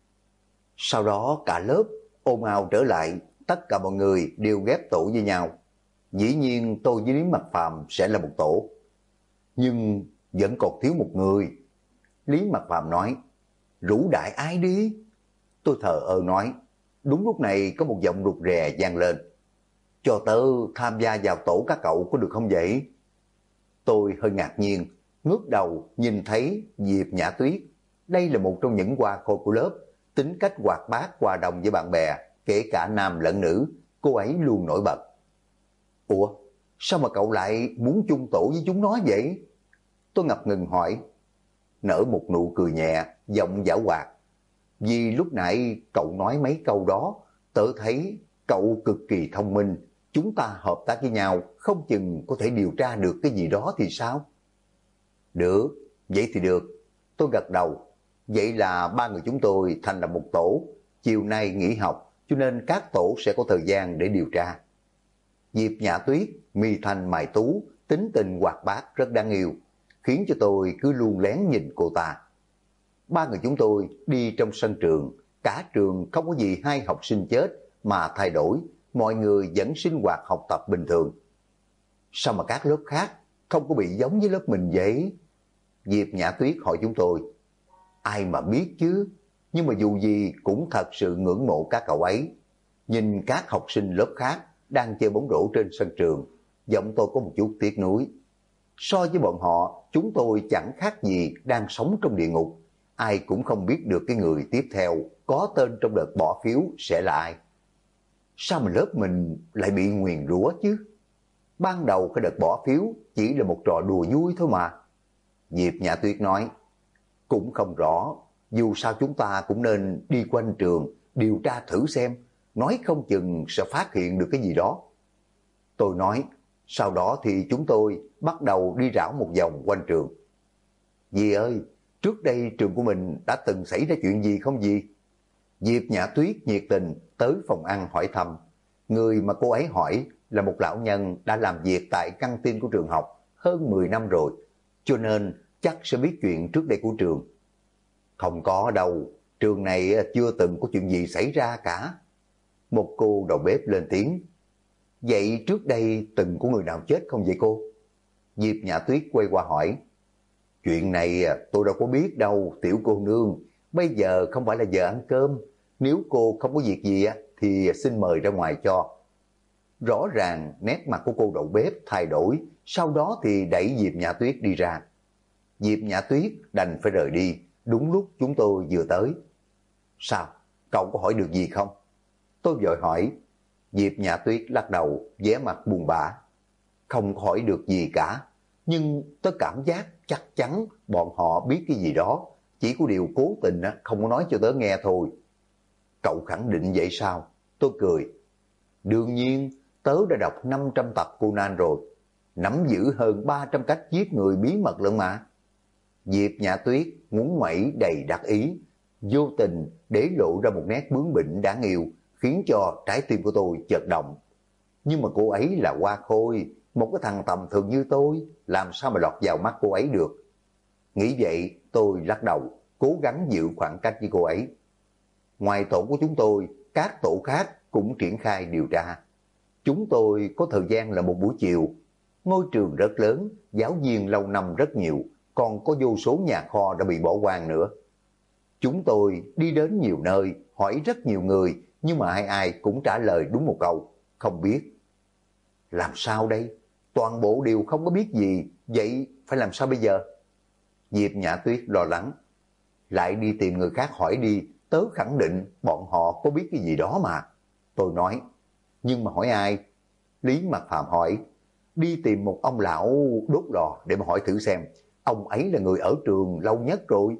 Sau đó cả lớp ồn ào trở lại, tất cả mọi người đều ghép tổ với nhau. Dĩ nhiên tôi với Lý Mặc Phàm sẽ là một tổ. Nhưng vẫn còn thiếu một người. Lý Mặc Phàm nói, rủ đại ai đi? Tôi thờ ơ nói, đúng lúc này có một giọng rụt rè vang lên. Cho tớ tham gia vào tổ các cậu có được không vậy? Tôi hơi ngạc nhiên, ngước đầu nhìn thấy Diệp Nhã Tuyết. Đây là một trong những hoa khôi của lớp, tính cách hoạt bát hòa đồng với bạn bè, kể cả nam lẫn nữ, cô ấy luôn nổi bật. Ủa, sao mà cậu lại muốn chung tổ với chúng nó vậy? Tôi ngập ngừng hỏi. Nở một nụ cười nhẹ, giọng giảo hoạt. Vì lúc nãy cậu nói mấy câu đó, tớ thấy cậu cực kỳ thông minh, chúng ta hợp tác với nhau, không chừng có thể điều tra được cái gì đó thì sao? Được, vậy thì được. Tôi gật đầu. Vậy là 3 người chúng tôi thành lập một tổ, chiều nay nghỉ học, cho nên các tổ sẽ có thời gian để điều tra. Diệp Nhã Tuyết, mi thanh mày tú, tính tình hoạt bát rất đáng yêu, khiến cho tôi cứ luôn lén nhìn cô ta. 3 người chúng tôi đi trong sân trường, cả trường không có gì hai học sinh chết mà thay đổi, mọi người vẫn sinh hoạt học tập bình thường. Sao mà các lớp khác không có bị giống với lớp mình vậy? Diệp Nhã Tuyết hỏi chúng tôi. Ai mà biết chứ, nhưng mà dù gì cũng thật sự ngưỡng mộ các cậu ấy. Nhìn các học sinh lớp khác đang chơi bóng rổ trên sân trường, giọng tôi có một chút tiếc nuối. So với bọn họ, chúng tôi chẳng khác gì đang sống trong địa ngục. Ai cũng không biết được cái người tiếp theo có tên trong đợt bỏ phiếu sẽ là ai. Sao mà lớp mình lại bị nguyền rủa chứ? Ban đầu cái đợt bỏ phiếu chỉ là một trò đùa vui thôi mà. Diệp Nhã Tuyết nói, cũng không rõ, dù sao chúng ta cũng nên đi quanh trường điều tra thử xem, nói không chừng sẽ phát hiện được cái gì đó. Tôi nói, sau đó thì chúng tôi bắt đầu đi rảo một vòng quanh trường. Dì ơi, trước đây trường của mình đã từng xảy ra chuyện gì không dì? Diệp Nhã Tuyết nhiệt tình tới phòng ăn hỏi thăm. Người mà cô ấy hỏi là một lão nhân đã làm việc tại căng tin của trường học hơn 10 năm rồi, cho nên chắc sẽ biết chuyện trước đây của trường. Không có đâu, trường này chưa từng có chuyện gì xảy ra cả. Một cô đầu bếp lên tiếng. Vậy trước đây từng có người nào chết không vậy cô? Diệp Nhã Tuyết quay qua hỏi. Chuyện này tôi đâu có biết đâu, tiểu cô nương. Bây giờ không phải là giờ ăn cơm. Nếu cô không có việc gì thì xin mời ra ngoài cho. Rõ ràng nét mặt của cô đầu bếp thay đổi, sau đó thì đẩy Diệp Nhã Tuyết đi ra. Diệp Nhã Tuyết đành phải rời đi, đúng lúc chúng tôi vừa tới. Sao? Cậu có hỏi được gì không? Tôi vội hỏi. Diệp Nhã Tuyết lắc đầu, vẻ mặt buồn bã. Không hỏi được gì cả, nhưng tôi cảm giác chắc chắn bọn họ biết cái gì đó, chỉ có điều cố tình không có nói cho tớ nghe thôi. Cậu khẳng định vậy sao? Tôi cười. Đương nhiên, tớ đã đọc 500 tập Conan rồi, nắm giữ hơn 300 cách giết người bí mật lận mà. Diệp Nhã Tuyết muốn mẩy đầy đắc ý, vô tình để lộ ra một nét bướng bỉnh đáng yêu, khiến cho trái tim của tôi chợt động. Nhưng mà cô ấy là hoa khôi, một cái thằng tầm thường như tôi, làm sao mà lọt vào mắt cô ấy được. Nghĩ vậy, tôi lắc đầu, cố gắng giữ khoảng cách với cô ấy. Ngoài tổ của chúng tôi, các tổ khác cũng triển khai điều tra. Chúng tôi có thời gian là một buổi chiều. Ngôi trường rất lớn, giáo viên lâu năm rất nhiều, còn có vô số nhà kho đã bị bỏ hoang nữa. Chúng tôi đi đến nhiều nơi, hỏi rất nhiều người, nhưng mà ai cũng trả lời đúng một câu, không biết. Làm sao đây? Toàn bộ đều không có biết gì, vậy phải làm sao bây giờ? Diệp Nhã Tuyết lo lắng. Lại đi tìm người khác hỏi đi, tớ khẳng định bọn họ có biết cái gì đó mà. Tôi nói, nhưng mà hỏi ai? Lý Mặc Phàm hỏi, đi tìm một ông lão đốt lò để mà hỏi thử xem, ông ấy là người ở trường lâu nhất rồi.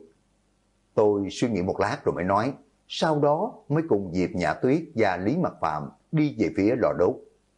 Tôi suy nghĩ một lát rồi mới nói, sau đó mới cùng Diệp Nhã Tuyết và Lý Mặc Phàm đi về phía lò đốt.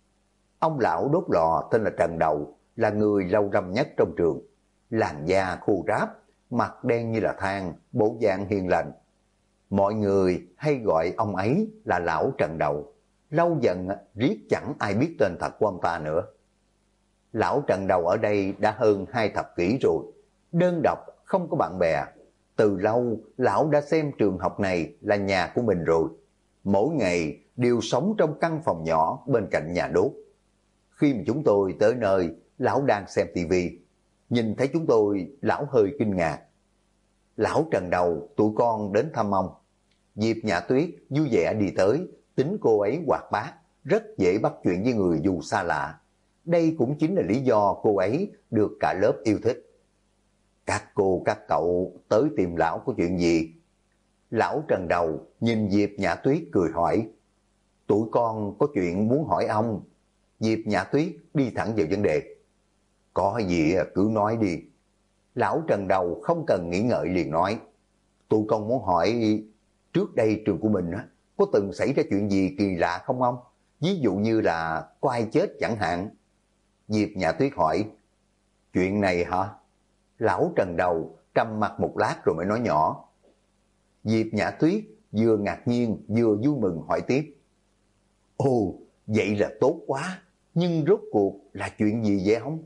Ông lão đốt lò tên là Trần Đầu, là người lâu năm nhất trong trường. Làn da khô ráp, mặt đen như là than, bộ dạng hiền lành. Mọi người hay gọi ông ấy là lão Trần Đầu. Lâu dần riết chẳng ai biết tên thật của ông ta nữa. Lão Trần Đầu ở đây đã hơn 2 thập kỷ rồi, đơn độc không có bạn bè. Từ lâu lão đã xem trường học này là nhà của mình rồi. Mỗi ngày đều sống trong căn phòng nhỏ bên cạnh nhà đốt. Khi mà chúng tôi tới nơi, lão đang xem tivi. Nhìn thấy chúng tôi, lão hơi kinh ngạc. Lão Trần Đầu, tụi con đến thăm ông. Diệp Nhã Tuyết vui vẻ đi tới, tính cô ấy hoạt bát, rất dễ bắt chuyện với người dù xa lạ. Đây cũng chính là lý do cô ấy được cả lớp yêu thích. Các cô các cậu tới tìm lão có chuyện gì? Lão Trần Đầu nhìn Diệp Nhã Tuyết cười hỏi. Tụi con có chuyện muốn hỏi ông. Diệp Nhã Tuyết đi thẳng vào vấn đề. Có gì cứ nói đi. Lão Trần Đầu không cần nghĩ ngợi liền nói. Tụi con muốn hỏi, trước đây trường của mình có từng xảy ra chuyện gì kỳ lạ không ông? Ví dụ như là có ai chết chẳng hạn. Diệp Nhã Tuyết hỏi. Chuyện này hả? Lão Trần Đầu trầm mặt một lát rồi mới nói nhỏ. Diệp Nhã Tuyết vừa ngạc nhiên vừa vui mừng hỏi tiếp. Ồ, vậy là tốt quá. Nhưng rốt cuộc là chuyện gì vậy không?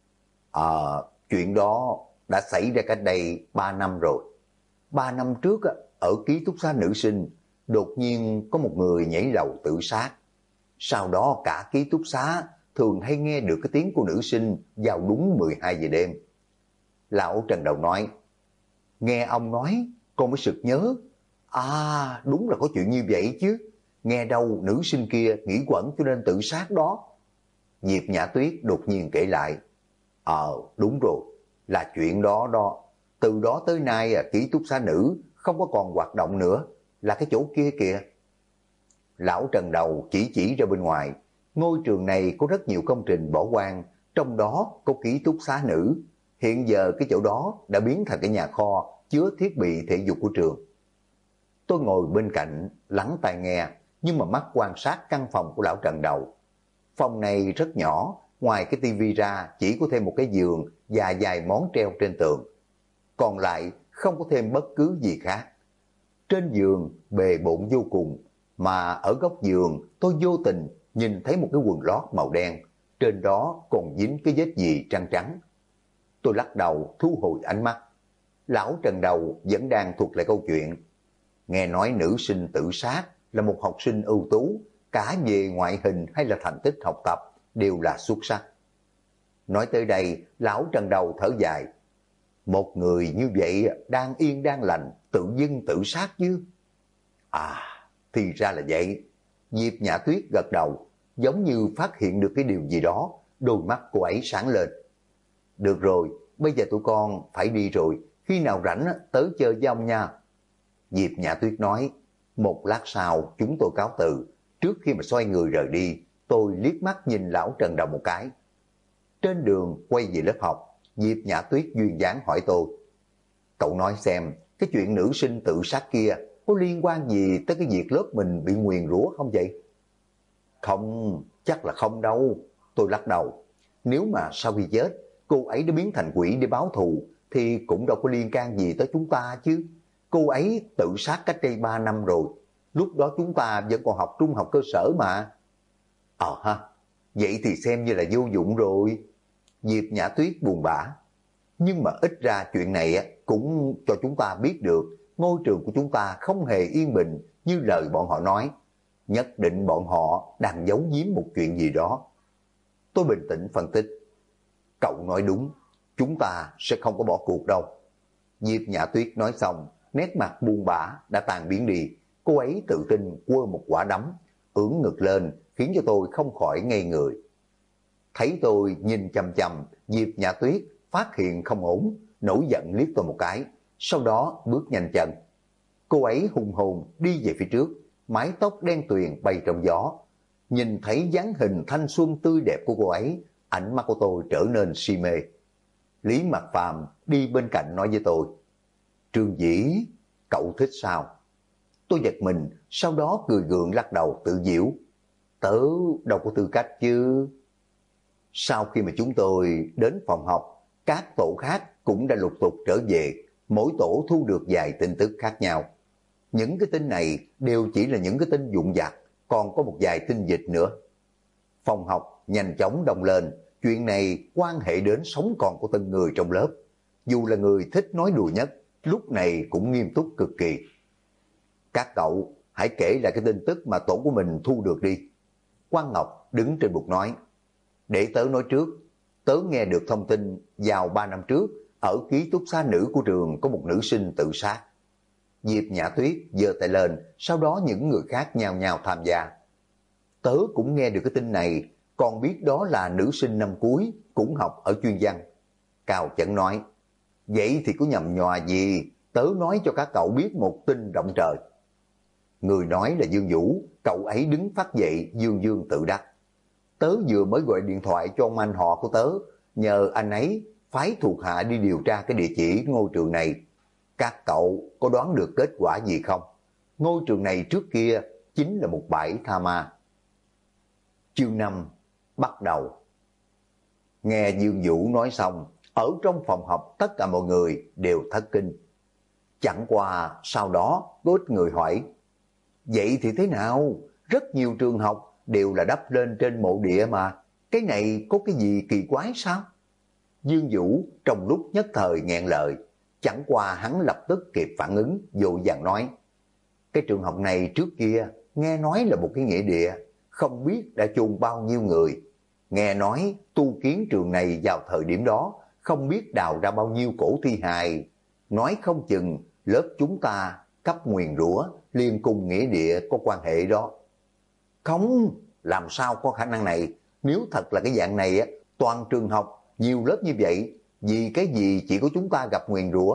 Chuyện đó đã xảy ra cách đây 3 năm rồi. 3 năm trước ở ký túc xá nữ sinh, đột nhiên có một người nhảy lầu tự sát. Sau đó cả ký túc xá thường hay nghe được cái tiếng của nữ sinh vào đúng 12 giờ đêm. Lão Trần Đầu nói. Nghe ông nói, con mới sực nhớ. Đúng là có chuyện như vậy chứ. Nghe đâu nữ sinh kia nghĩ quẩn cho nên tự sát đó. Diệp Nhã Tuyết đột nhiên kể lại. Đúng rồi, là chuyện đó đó. Từ đó tới nay ký túc xá nữ không có còn hoạt động nữa, là cái chỗ kia kìa. Lão Trần Đầu chỉ ra bên ngoài. Ngôi trường này có rất nhiều công trình bỏ hoang, trong đó có ký túc xá nữ. Hiện giờ cái chỗ đó đã biến thành cái nhà kho chứa thiết bị thể dục của trường. Tôi ngồi bên cạnh lắng tai nghe, nhưng mà mắt quan sát căn phòng của lão Trần Đầu. Phòng này rất nhỏ, ngoài cái tivi ra chỉ có thêm một cái giường và vài món treo trên tường. Còn lại không có thêm bất cứ gì khác. Trên giường bề bộn vô cùng, mà ở góc giường tôi vô tình nhìn thấy một cái quần lót màu đen, trên đó còn dính cái vết gì trắng trắng. Tôi lắc đầu thu hồi ánh mắt. Lão Trần Đầu vẫn đang thuật lại câu chuyện. Nghe nói nữ sinh tự sát là một học sinh ưu tú, cả về ngoại hình hay là thành tích học tập đều là xuất sắc. Nói tới đây, lão Trần Đầu thở dài. Một người như vậy đang yên đang lành, tự dưng tự sát chứ. Thì ra là vậy. Diệp Nhã Tuyết gật đầu, giống như phát hiện được cái điều gì đó, đôi mắt cô ấy sáng lên. Được rồi, bây giờ tụi con phải đi rồi, khi nào rảnh tới chơi với ông nha. Diệp Nhã Tuyết nói. Một lát sau chúng tôi cáo từ. Trước khi mà xoay người rời đi, tôi liếc mắt nhìn lão Trần Đầu một cái. Trên đường quay về lớp học, Diệp Nhã Tuyết duyên dáng hỏi tôi. Cậu nói xem, cái chuyện nữ sinh tự sát kia có liên quan gì tới cái việc lớp mình bị nguyền rủa không vậy? Không, chắc là không đâu. Tôi lắc đầu. Nếu mà sau khi chết, cô ấy đã biến thành quỷ để báo thù, thì cũng đâu có liên can gì tới chúng ta chứ. Cô ấy tự sát cách đây 3 năm rồi. Lúc đó chúng ta vẫn còn học trung học cơ sở mà. Vậy thì xem như là vô dụng rồi. Diệp Nhã Tuyết buồn bã. Nhưng mà ít ra chuyện này cũng cho chúng ta biết được ngôi trường của chúng ta không hề yên bình như lời bọn họ nói. Nhất định bọn họ đang giấu giếm một chuyện gì đó. Tôi bình tĩnh phân tích. Cậu nói đúng, chúng ta sẽ không có bỏ cuộc đâu. Diệp Nhã Tuyết nói xong, nét mặt buồn bã đã tan biến đi. Cô ấy tự tin quơ một quả đấm, ưỡn ngực lên khiến cho tôi không khỏi ngây người. Thấy tôi nhìn chằm chằm, Diệp Nhã Tuyết phát hiện không ổn, nổi giận liếc tôi một cái, sau đó bước nhanh chân. Cô ấy hùng hồn đi về phía trước, mái tóc đen tuyền bay trong gió. Nhìn thấy dáng hình thanh xuân tươi đẹp của cô ấy, ánh mắt của tôi trở nên si mê. Lý Mạc Phàm đi bên cạnh nói với tôi. Trương Dĩ, cậu thích sao? Tôi giật mình, sau đó cười gượng lắc đầu tự giễu. Tớ đâu có tư cách chứ. Sau khi mà chúng tôi đến phòng học, các tổ khác cũng đã lục tục trở về, mỗi tổ thu được vài tin tức khác nhau. những cái tin này đều chỉ là những cái tin vụn vặt, còn có một vài tin dịch nữa. Phòng học nhanh chóng đông lên, chuyện này quan hệ đến sống còn của từng người trong lớp. Dù là người thích nói đùa nhất, lúc này cũng nghiêm túc cực kỳ. Các cậu hãy kể lại cái tin tức mà tổ của mình thu được đi. Quang Ngọc đứng trên bục nói, để tớ nói trước, tớ nghe được thông tin vào 3 năm trước, ở ký túc xá nữ của trường có một nữ sinh tự sát. Diệp Nhã Tuyết giơ tay lên, sau đó những người khác nhao nhao tham gia. Tớ cũng nghe được cái tin này, còn biết đó là nữ sinh năm cuối, cũng học ở chuyên văn. Cao Chẩn nói, vậy thì có nhầm nhòa gì, tớ nói cho các cậu biết một tin động trời. Người nói là Dương Vũ, cậu ấy đứng phát dậy dương dương tự đắc. Tớ vừa mới gọi điện thoại cho ông anh họ của tớ, nhờ anh ấy phái thuộc hạ đi điều tra cái địa chỉ ngôi trường này. Các cậu có đoán được kết quả gì không? Ngôi trường này trước kia chính là một bãi tha ma. Chương 5 bắt đầu. Nghe Dương Vũ nói xong, ở trong phòng học tất cả mọi người đều thất kinh. Chẳng qua sau đó có ít người hỏi, vậy thì thế nào? Rất nhiều trường học đều là đắp lên trên mộ địa mà, cái này có cái gì kỳ quái sao? Dương Vũ trong lúc nhất thời nghẹn lời, chẳng qua hắn lập tức kịp phản ứng, vội vàng nói, cái trường học này trước kia nghe nói là một cái nghĩa địa, không biết đã chôn bao nhiêu người. Nghe nói tu kiến trường này vào thời điểm đó, không biết đào ra bao nhiêu cổ thi hài. Nói không chừng lớp chúng ta cấp nguyền rủa liên cùng nghĩa địa có quan hệ đó. Không, làm sao có khả năng này? Nếu thật là cái dạng này, toàn trường học nhiều lớp như vậy, vì cái gì chỉ có chúng ta gặp nguyền rủa?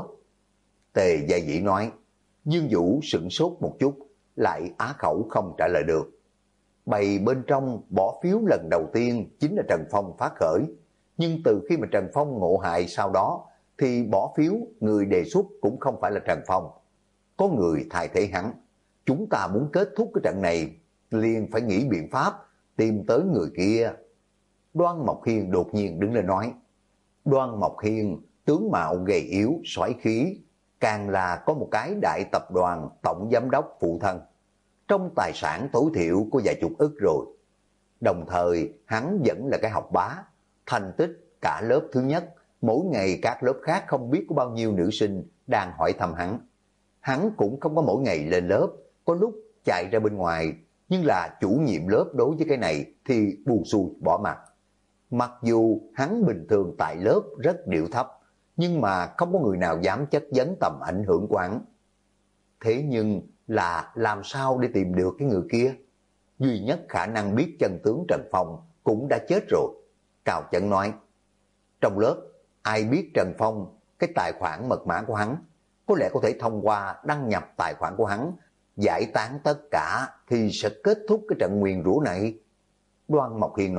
Tề Gia Dĩ nói. Dương Vũ sửng sốt một chút, lại á khẩu không trả lời được. Bày bên trong bỏ phiếu lần đầu tiên chính là Trần Phong phát khởi, nhưng từ khi mà Trần Phong ngộ hại sau đó thì bỏ phiếu người đề xuất cũng không phải là Trần Phong, có người thay thế hắn. Chúng ta muốn kết thúc cái trận này liền phải nghĩ biện pháp tìm tới người kia. Đoan Mộc Hiên đột nhiên đứng lên nói. Đoan Mộc Hiên tướng mạo gầy yếu xoáy khí, càng là có một cái đại tập đoàn tổng giám đốc phụ thân, trong tài sản tối thiểu có vài chục ức rồi. Đồng thời hắn vẫn là cái học bá, thành tích cả lớp thứ nhất, mỗi ngày các lớp khác không biết có bao nhiêu nữ sinh đang hỏi thăm hắn. Hắn cũng không có mỗi ngày lên lớp, có lúc chạy ra bên ngoài, nhưng là chủ nhiệm lớp đối với cái này thì buông xuôi bỏ mặt. Mặc dù hắn bình thường tại lớp rất điệu thấp, nhưng mà không có người nào dám chất vấn tầm ảnh hưởng của hắn. Thế nhưng là làm sao để tìm được cái người kia? Duy nhất khả năng biết chân tướng Trần Phong cũng đã chết rồi. Cao Chẩn nói, trong lớp ai biết Trần Phong cái tài khoản mật mã của hắn, có lẽ có thể thông qua đăng nhập tài khoản của hắn, giải tán tất cả thì sẽ kết thúc cái trận nguyền rủa này. Đoan Mộc Hiên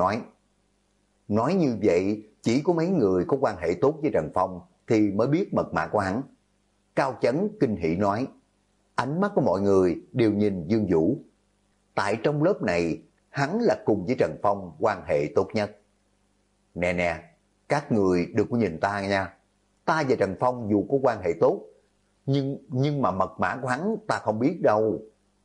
nói như vậy chỉ có mấy người có quan hệ tốt với Trần Phong thì mới biết mật mã của hắn. Cao Chẩn kinh hỉ nói, ánh mắt của mọi người đều nhìn Dương Vũ. Tại trong lớp này, hắn là cùng với Trần Phong quan hệ tốt nhất. Nè nè, các người đừng có nhìn ta nha. Ta và Trần Phong dù có quan hệ tốt, nhưng mà mật mã của hắn ta không biết đâu.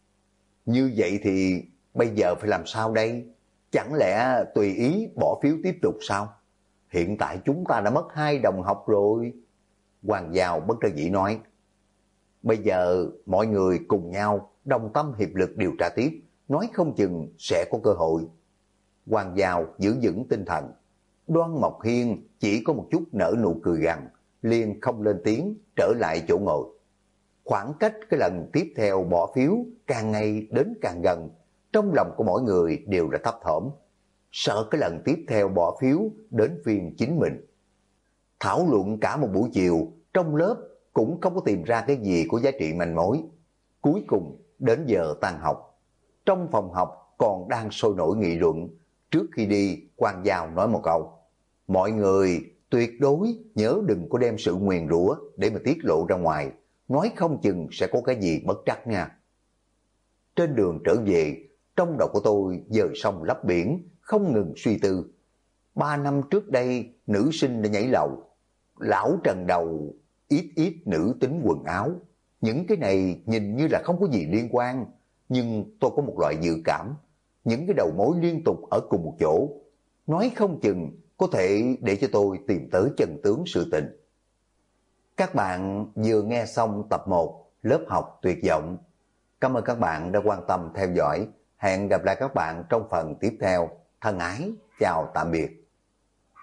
Như vậy thì bây giờ phải làm sao đây? Chẳng lẽ tùy ý bỏ phiếu tiếp tục sao? Hiện tại chúng ta đã mất 2 đồng học rồi. Hoàng Giao bất đắc dĩ nói. Bây giờ mọi người cùng nhau đồng tâm hiệp lực điều tra tiếp, nói không chừng sẽ có cơ hội. Hoàng Giao giữ vững tinh thần. Đoan Mộc Hiên chỉ có một chút nở nụ cười gằn, liền không lên tiếng, trở lại chỗ ngồi. Khoảng cách cái lần tiếp theo bỏ phiếu càng ngày đến càng gần, trong lòng của mỗi người đều là thấp thỏm, sợ cái lần tiếp theo bỏ phiếu đến phiên chính mình. Thảo luận cả một buổi chiều, trong lớp cũng không có tìm ra cái gì có giá trị manh mối. Cuối cùng đến giờ tan học, trong phòng học còn đang sôi nổi nghị luận. Trước khi đi, Quang Giao nói một câu, mọi người tuyệt đối nhớ đừng có đem sự nguyền rủa để mà tiết lộ ra ngoài, nói không chừng sẽ có cái gì bất trắc nha. Trên đường trở về, trong đầu của tôi dời sông lấp biển, không ngừng suy tư. 3 năm trước đây, nữ sinh đã nhảy lầu, lão Trần đầu ít nữ tính quần áo, Những cái này nhìn như là không có gì liên quan, nhưng tôi có một loại dự cảm, những cái đầu mối liên tục ở cùng một chỗ, nói không chừng có thể để cho tôi tìm tới chân tướng sự tình. Các bạn vừa nghe xong tập 1 lớp học tuyệt vọng. Cảm ơn các bạn đã quan tâm theo dõi. Hẹn gặp lại các bạn trong phần tiếp theo. Thân ái, chào tạm biệt.